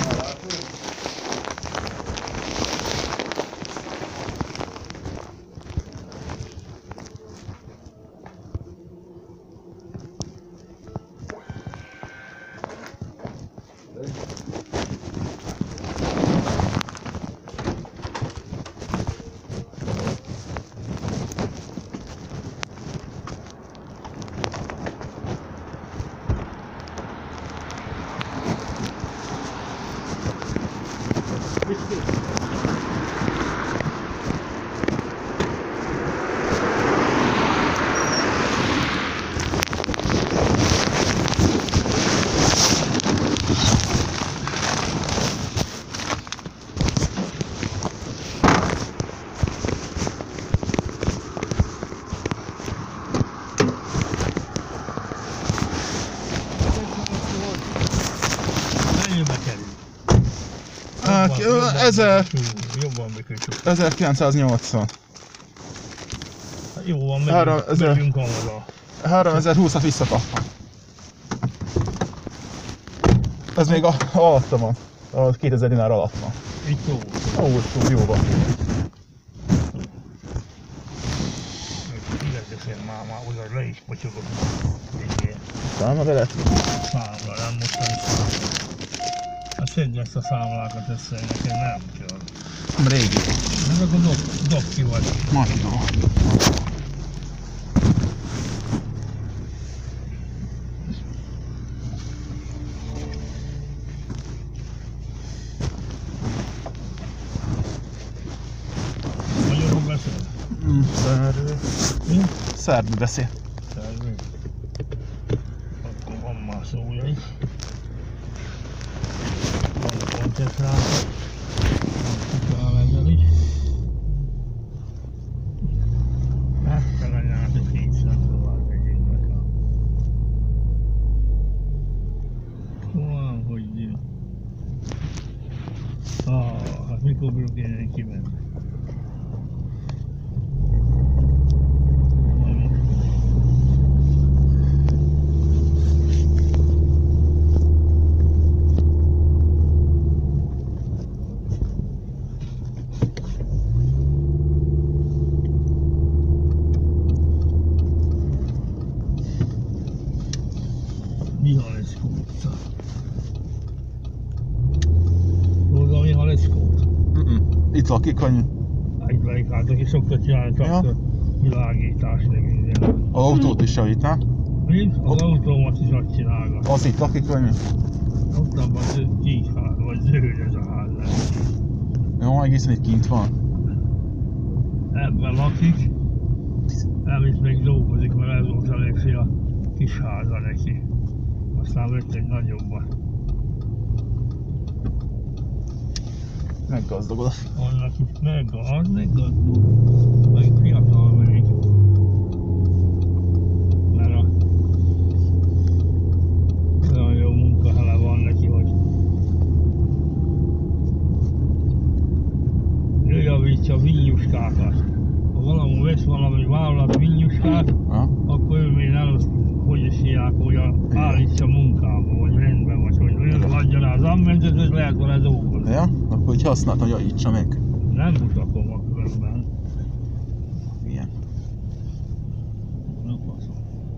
Mennyibe kerül? Hát, ezer, Jobban bekötjük. ezerkilencszáznyolcvan. Jó van, Három megyünk, ezer. megyünk haza. háromezer-húszat visszakaptam. Ez még a, alatta van. A kétezer dinár alatt van. Itt jó. Ó, túl jó van. Illetve már, már oda le is potyogok. Igen. Talán meg lehet. Számla, nem mostani számla. Hát szedd ezt a számlákat össze, nekem nem kell. Régi. Ez akkor dob, dob ki vagy. Majdnem. Szerbű beszél. Szervű. Akkor van már szója is. Van a koncentrátor. Van ezzel is. Ezt a anyát kétszer tovább megyünk meg. Van, hogy jön. Ah, hát mikor bírok én kimenni? Mihaleszko utca. Tudod a Mihaleszkót? Mm-mm. Itt lakik, annyi. Itt lakik, hát aki szokta csinálni traktor világítás, meg minden. Az autót is javít, nem? Mi? Az autómat is azt csinálgat. Az itt lakik, annyi. Ott abban tíz ház, vagy zöld ez a ház lesz. Jó, egészen itt kint van. Ebben lakik. Nem is még dolgozik, mert ez volt a legfél kis háza neki. Aztán vett egy nagyobbat. Meggazdagod. Annak is meggazdag, az meggazdag. Meg fiatal még. Mert a... olyan jó munkahele van neki, hogy... ő javítja a vinnyuskákat. Ha valami vesz valami vállalat vinnyuskát, Ha? akkor ő még előtt, hogy is hívják, hogy a- állítsa munkába, vagy rendben, vagy hogy ő adja rá az ammentet, és lehet vele dolgozni. Ja? Akkor így használtam, javítsa meg. Nem mutatom a különben. Igen. Na, faszom.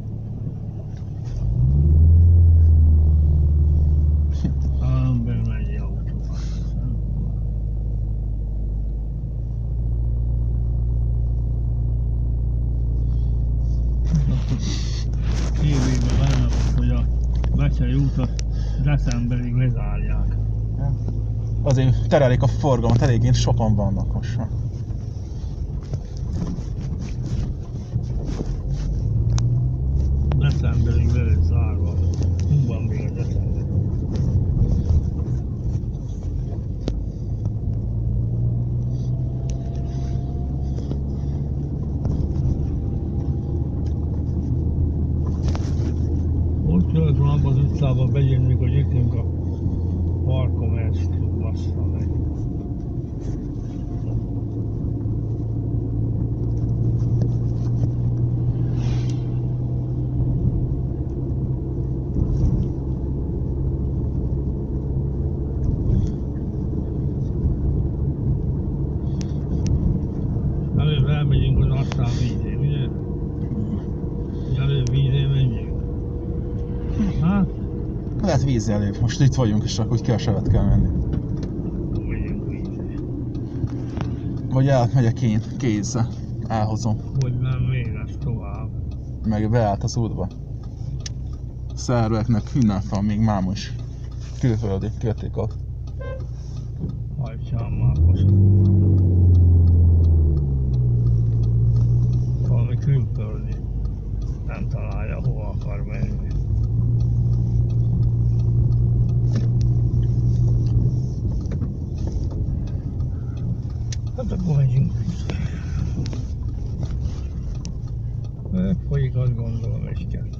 A ember megy autóval. Tévében benne, hogy a Becsei útat decemberig lezárják. Azért terelik a forgalmat, eléggé sokan vannak most már. Decemberig le lesz zárva. Hú van még a december. Ott jött van abban az utcában bejönni, hogy jöttünk a parkomers bassza meg. Előbb elmegyünk az aztán vízén, ugye? Előbb vízén menjünk. Hát, Lehet víz előbb. Most itt vagyunk, és akkor úgy kevesebbet kell menni. akkor megyünk vízén. Vagy átmegyek én kézzel. Elhozom. Hogy nem még lesz tovább. Meg beállt az útba. Szerveknek hünnep van, még máma is. Külföldi kérték ott. Hajtsál már faszom. Valami külföldi. Nem találja, hova akar menni. Hát akkor megyünk vissza. Folyik, azt gondolom, egy kettő.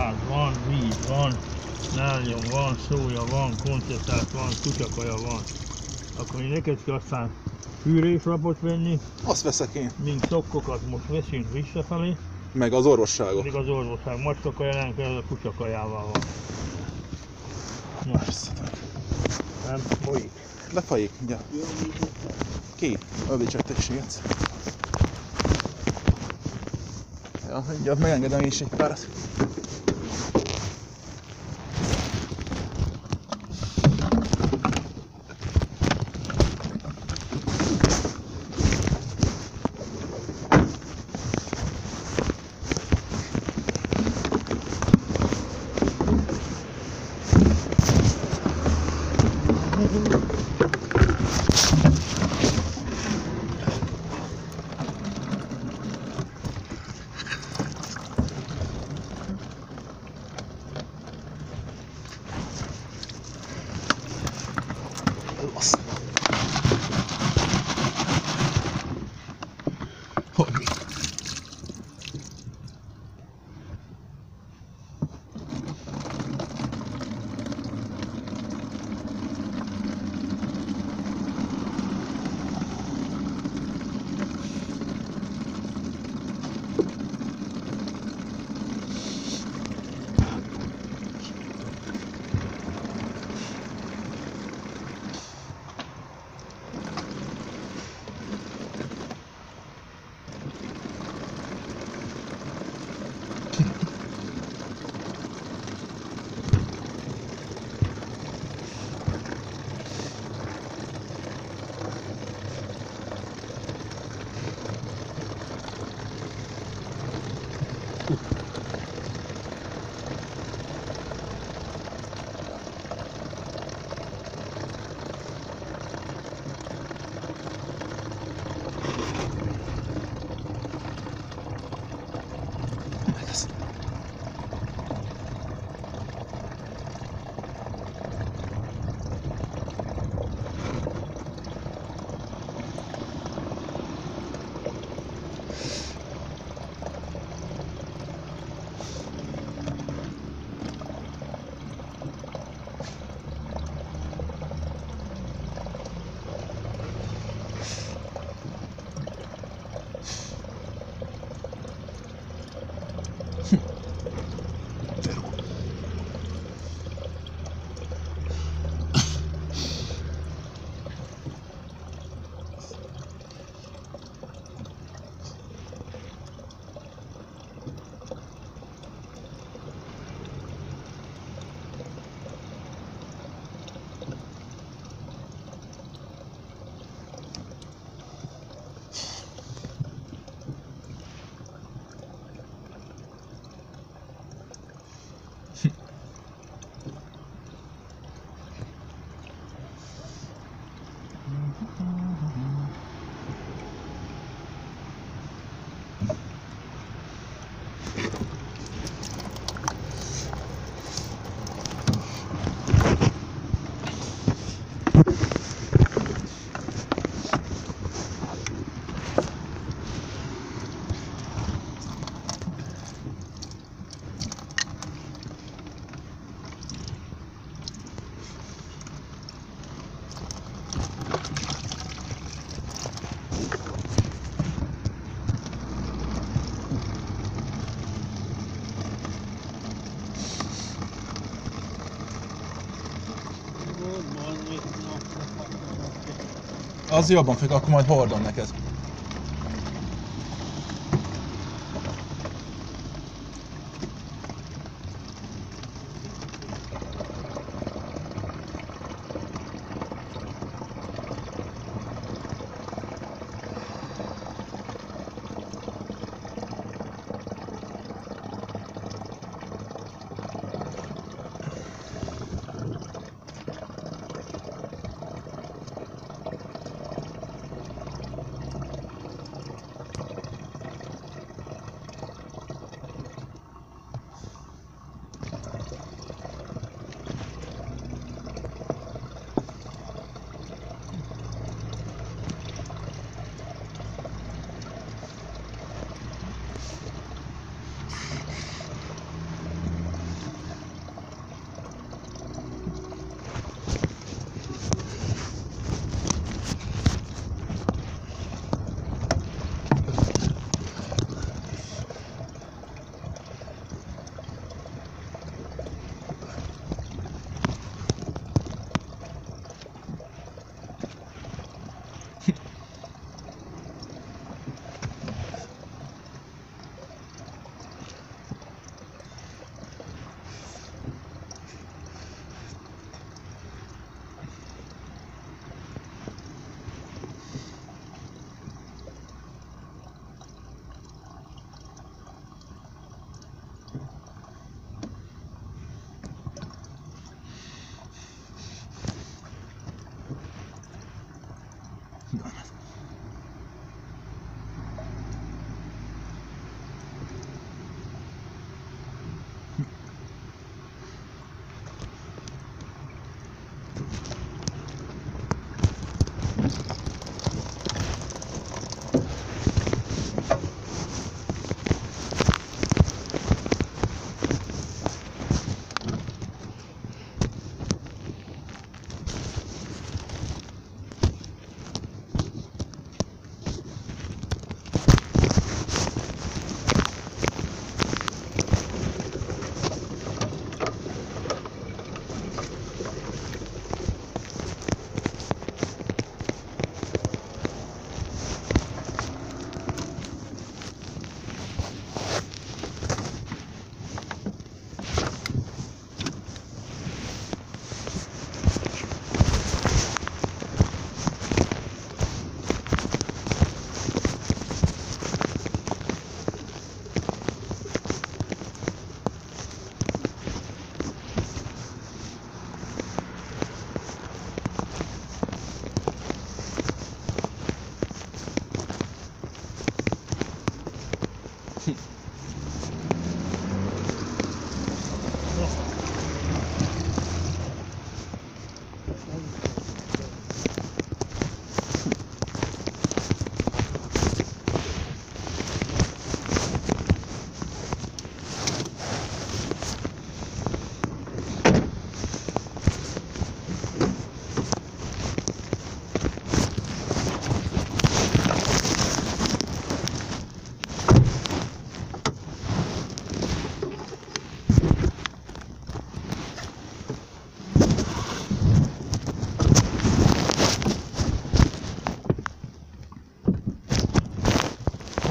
ház van, víz van, náljon van, szója van, koncentrált van, kutyakaja van. Akkor neked kell aztán fűréslapot venni, Azt veszek én. mint szokkokat most veszünk visszafelé, Meg az orvosságot. még az orvosság macskakaja nem kell, a kutyakajával van. Na, nem folyik. Lefagyik, ugye? Ki? Övi csak tességet. Ja, mindjárt megengedem is egy párat. Azt. Hogy mi? Az jobban függ, akkor majd hordom neked.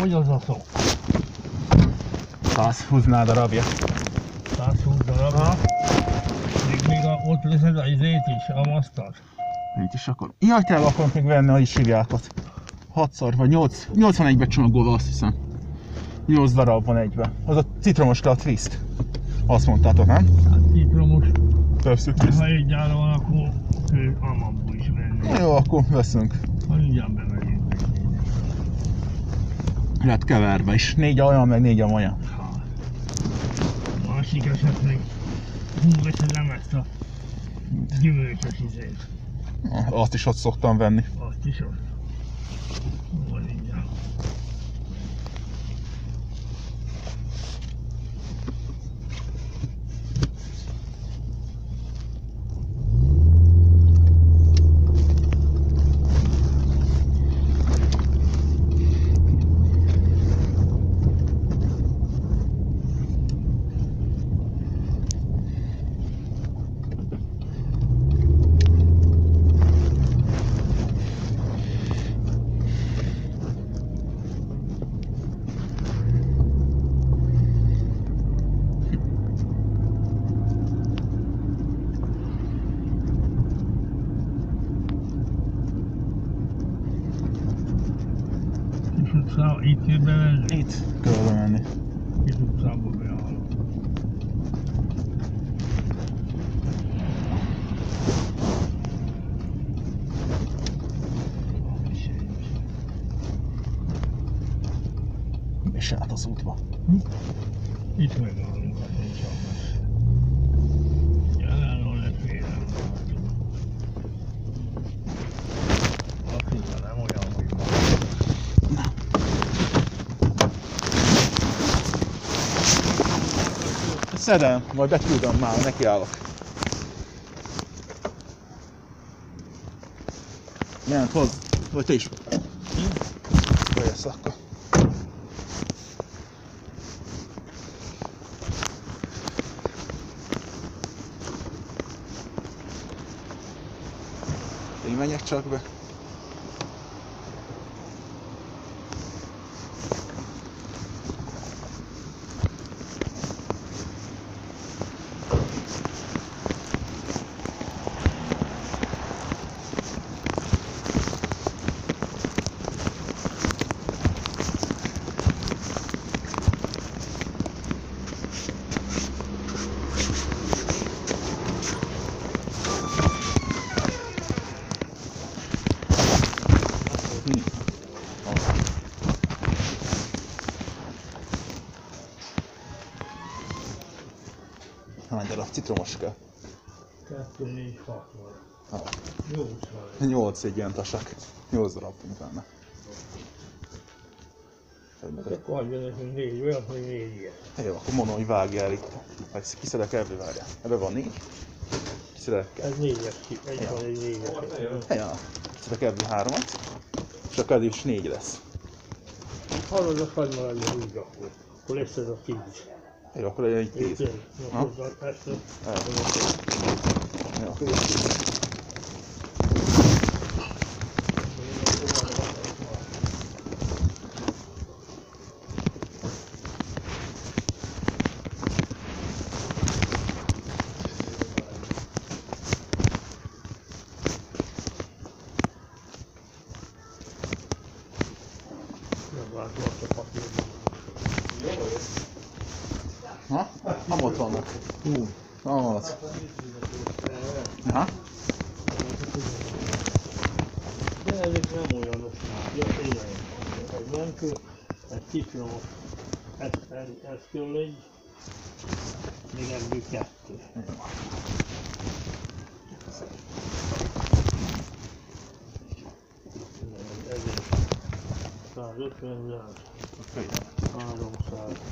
Nagy az a szok. százhúsz darabja. százhúsz darab. Aha. Még, még a, ott veszed az izét is, a masztart. Így is akkor. Jaj, te akarok még venni a isiriákat. hatszor vagy nyolc, nyolcvanegybe csomagolva, azt hiszem. nyolc darab van egybe. Az a citromos kell a twist. Azt mondtátok, nem? Hát citromos. Persze, twist. Ha egy gyára van, akkor ő amabból is venni. Jó, akkor veszünk. Ha mindjárt bemegyünk. Lehet keverve is. Négy olyan, meg négy olyan. Ha. Másik esetleg. Hú, veszem ezt a gyümölcsös izét. Azt is ott szoktam venni. Azt is ott. Hol mindjárt. Kis utcába, itt kell bevenni? Itt kell menni. Kis utcába beállok. És át az útba. Itt megállunk, hát nincs a messze. Jelenről lefélem. Afrika nem olyan, hogy van. Szedem, majd beküldöm már, nekiállok. Ment hoz, vagy te is. Jössz akkor. Én menjek csak be. Hány darab citromos kell? kettő, négy, hat van. Ha. nyolc van. Nyolc egy ilyen tasak. Nyolc darab benne. Akkor adjon nekünk négy olyat, hogy négy ilyet. Jó, akkor mondom, hogy vágjál itt. Meg kiszedek ebből, várjál. Ebben van négy. Kiszedek kell. Ez négyes, egy van egy négyes. Ja, kiszedek ebből háromat. És akkor eddig is négy lesz. Hallod, azt hagyd maradjon úgy akkor. Akkor lesz ez a tíz. Jó, akkor legyen egy tíz. Érted? Ha? Akkor ezt a... Jó, akkor egy tíz. Ha? Nem ott vannak. Hú, nem van az. Aha. De ezek nem olyanok. Ja, tényleg. Egy mentő, egy citromos. Ez, ez, ez kell egy. Még ebből kettő. Ezért százötven, háromszáz.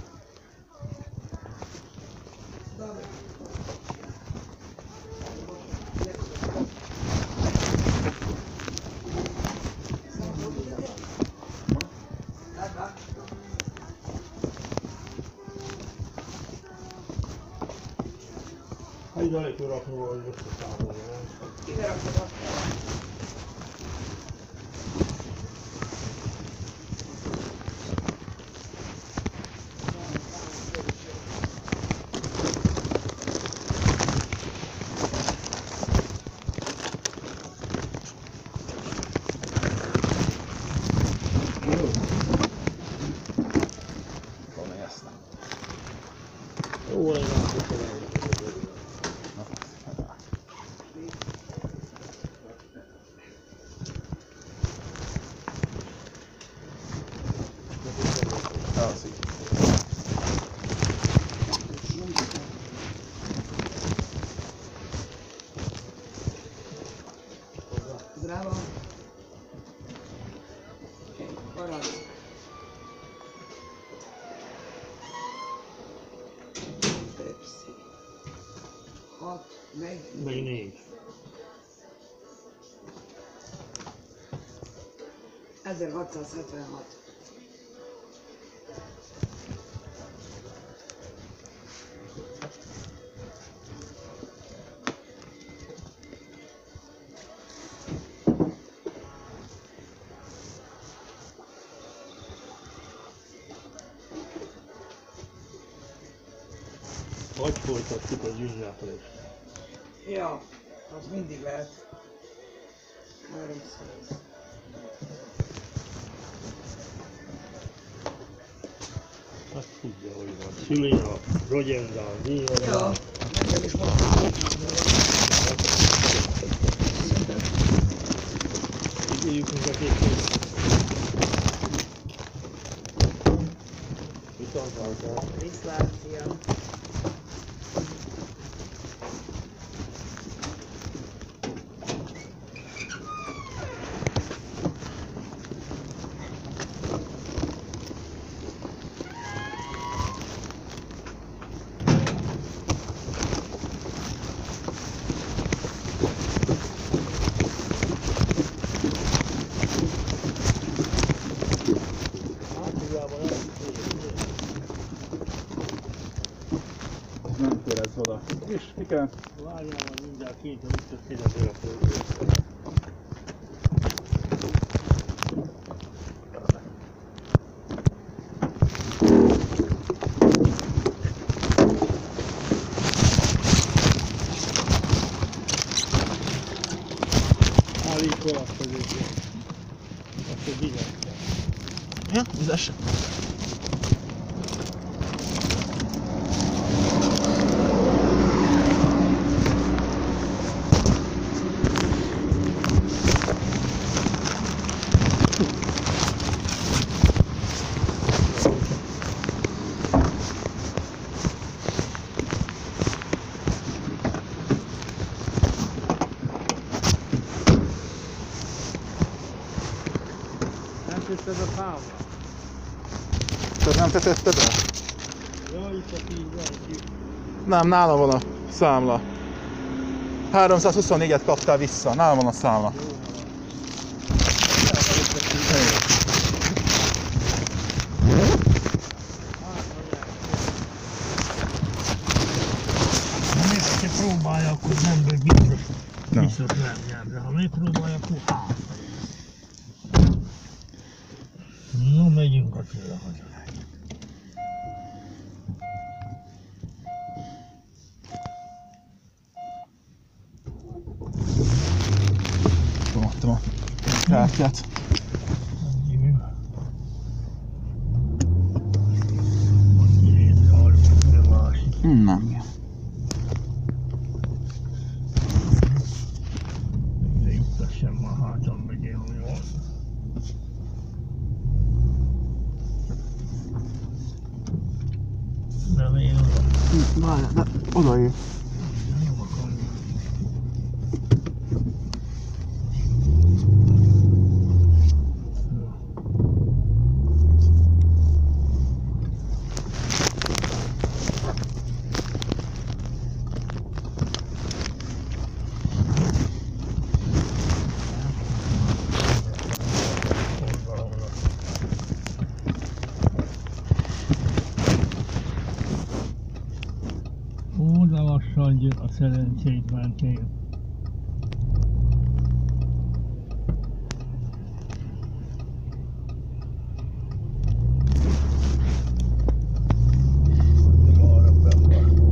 Ha ide lehet rakni valahogy összeszámolni, nem? Ide rakod azt. Ó, ez a Ah, sì. Bravo. Marad. Pepsi. Hat, meg. Még négy. ezerhatszázhetvenhat. Hogy folytatjuk az ünneplést? Ja, az mindig lehet. háromszáz. Hát tudja, hogy van. Szülinap, rogyendál, Ja, díjadál. nekem is mondtam. Ígérjük minket egy kis. Viszontlátásra. Viszlátszia. Nem férez oda. És mi kell? Várjál, majd mindjárt kinyitom itt a színedőre fölgőztem. Állítva azt az ügyet. Azt a vizet. Ja, vizes. Nem tetted a számla? Te nem te tetted el? Ja, itt a tíz van. Nem, nálam van a számla. háromszázhuszonnégyet kaptál vissza, nálam van a számla. Ha még ha próbálja, akkor nem bőr biztos, Na. biztos nem nyer, de ha megpróbálja, akkor hát. No, megyünk a tőle haza. Tomattam a kártyát. Nem. Itt sem már hátam megyél, hogy van. Nem én oda. Várjál, de odaér. Nem akarom. Ó, de lassan jön a szerencsétlen tél. Arra beakasztol.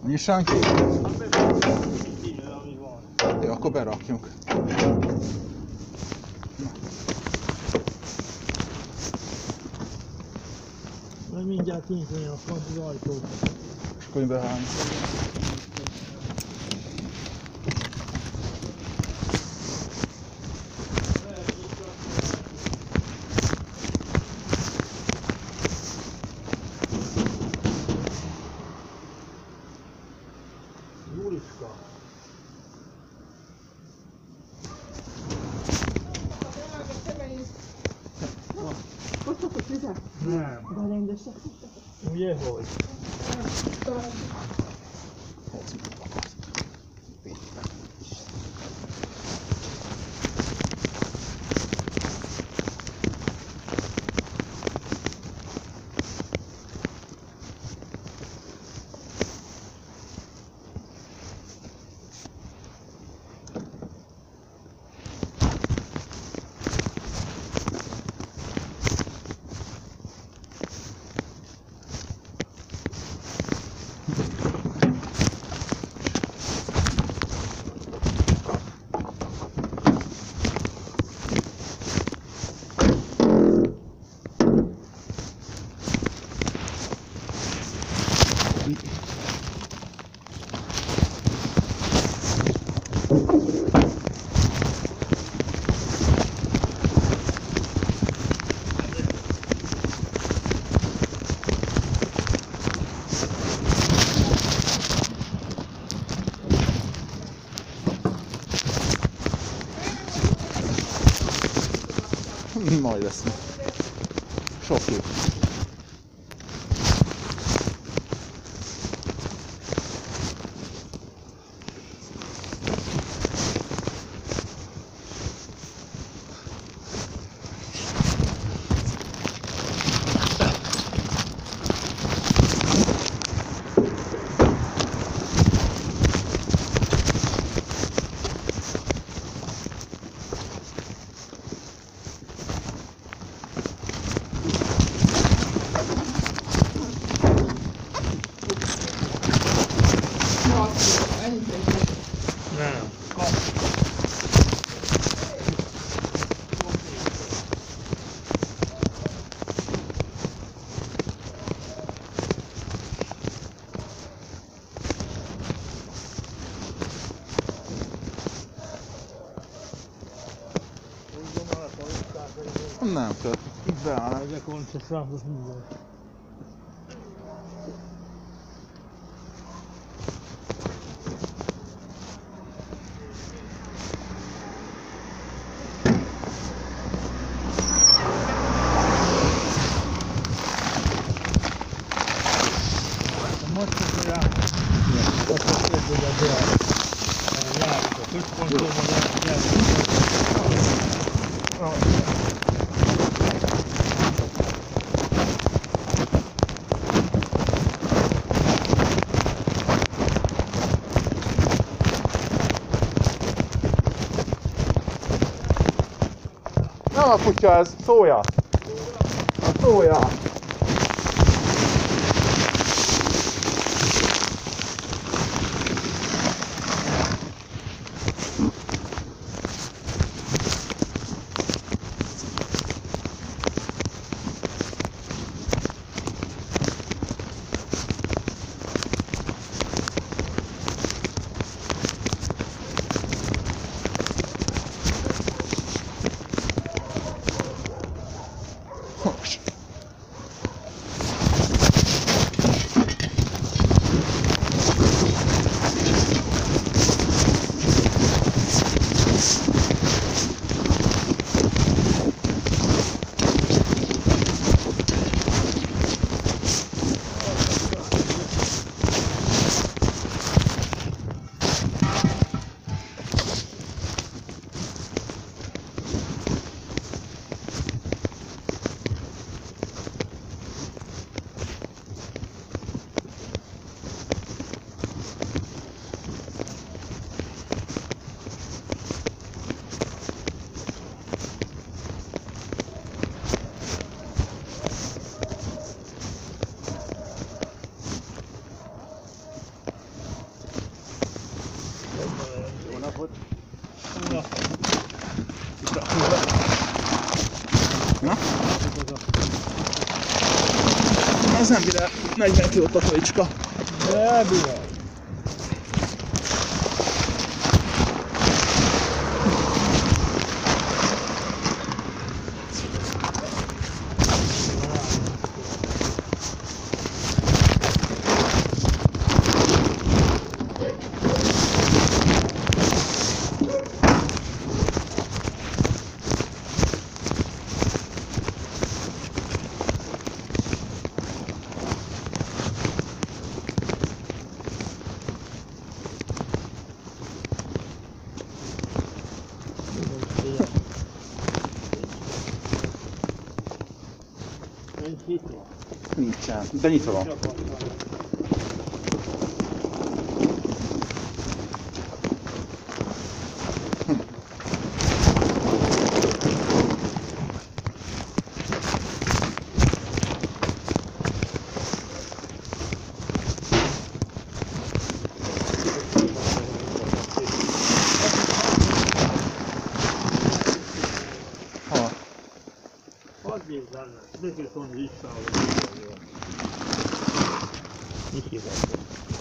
Nyissán ki? Igen, ami van. Jó, akkor berakjuk. Majd mindjárt kinyitni a front az ajtót. És akkor behány. Júliska. Hoztatok vizet? Nem. Belendesek. Ugye hogy? Majd lesz. Sok jó. Nem. Nem kell. Itt beáll. Ezek van se számos minden. Most csak olyan, azt a kérdőre beáll. Járunk a központból, vagy járunk. Nem a kutya, ez szója. A szója. Ott. Na, Itt rakjuk be. Na? Ez nem bír el negyven kilót a falicska. de bír. Nincsen, de nyitva van. Ha. Az bír benne, de viszont visszaáll. Mit hívják?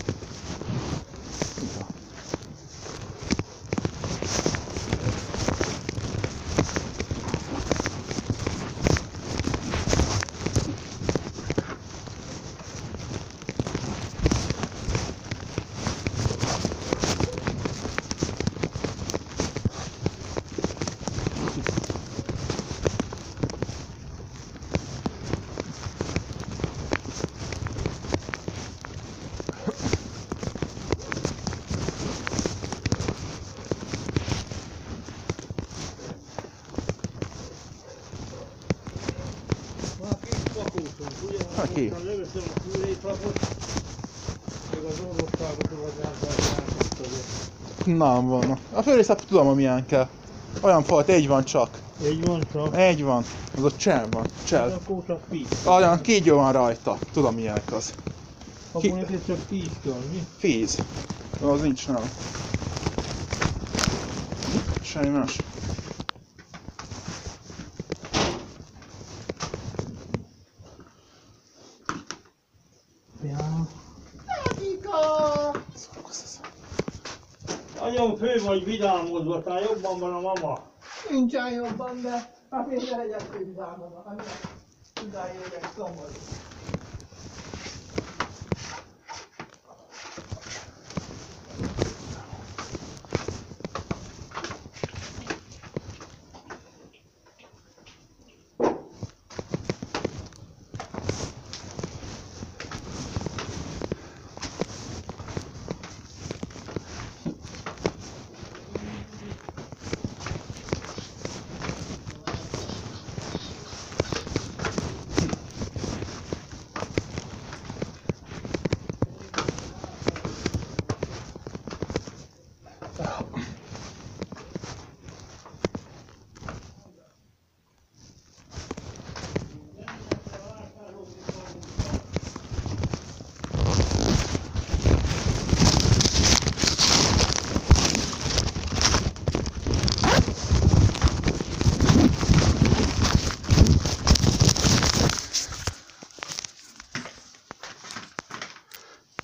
Aki? Leveszem a fűréklapot, meg az orvosságot, vagy nem Na, van. A főrészlap tudom, amilyen kell. Olyan fajta, egy van csak. Így van csak. Egy van. Az ott csel van. Csel. Akkor csak tíz. Olyan kígyó van rajta. Tudom, milyen az. Akkor neked csak tíz kell, mi? Fíz. Az nincs nem. Semmi más. Ja. Nagyon fő vagy vidámodva, talán jobban van a mama. Nincsen jobban, de hát én legyek vidámon, hanem tudáljék szomorú.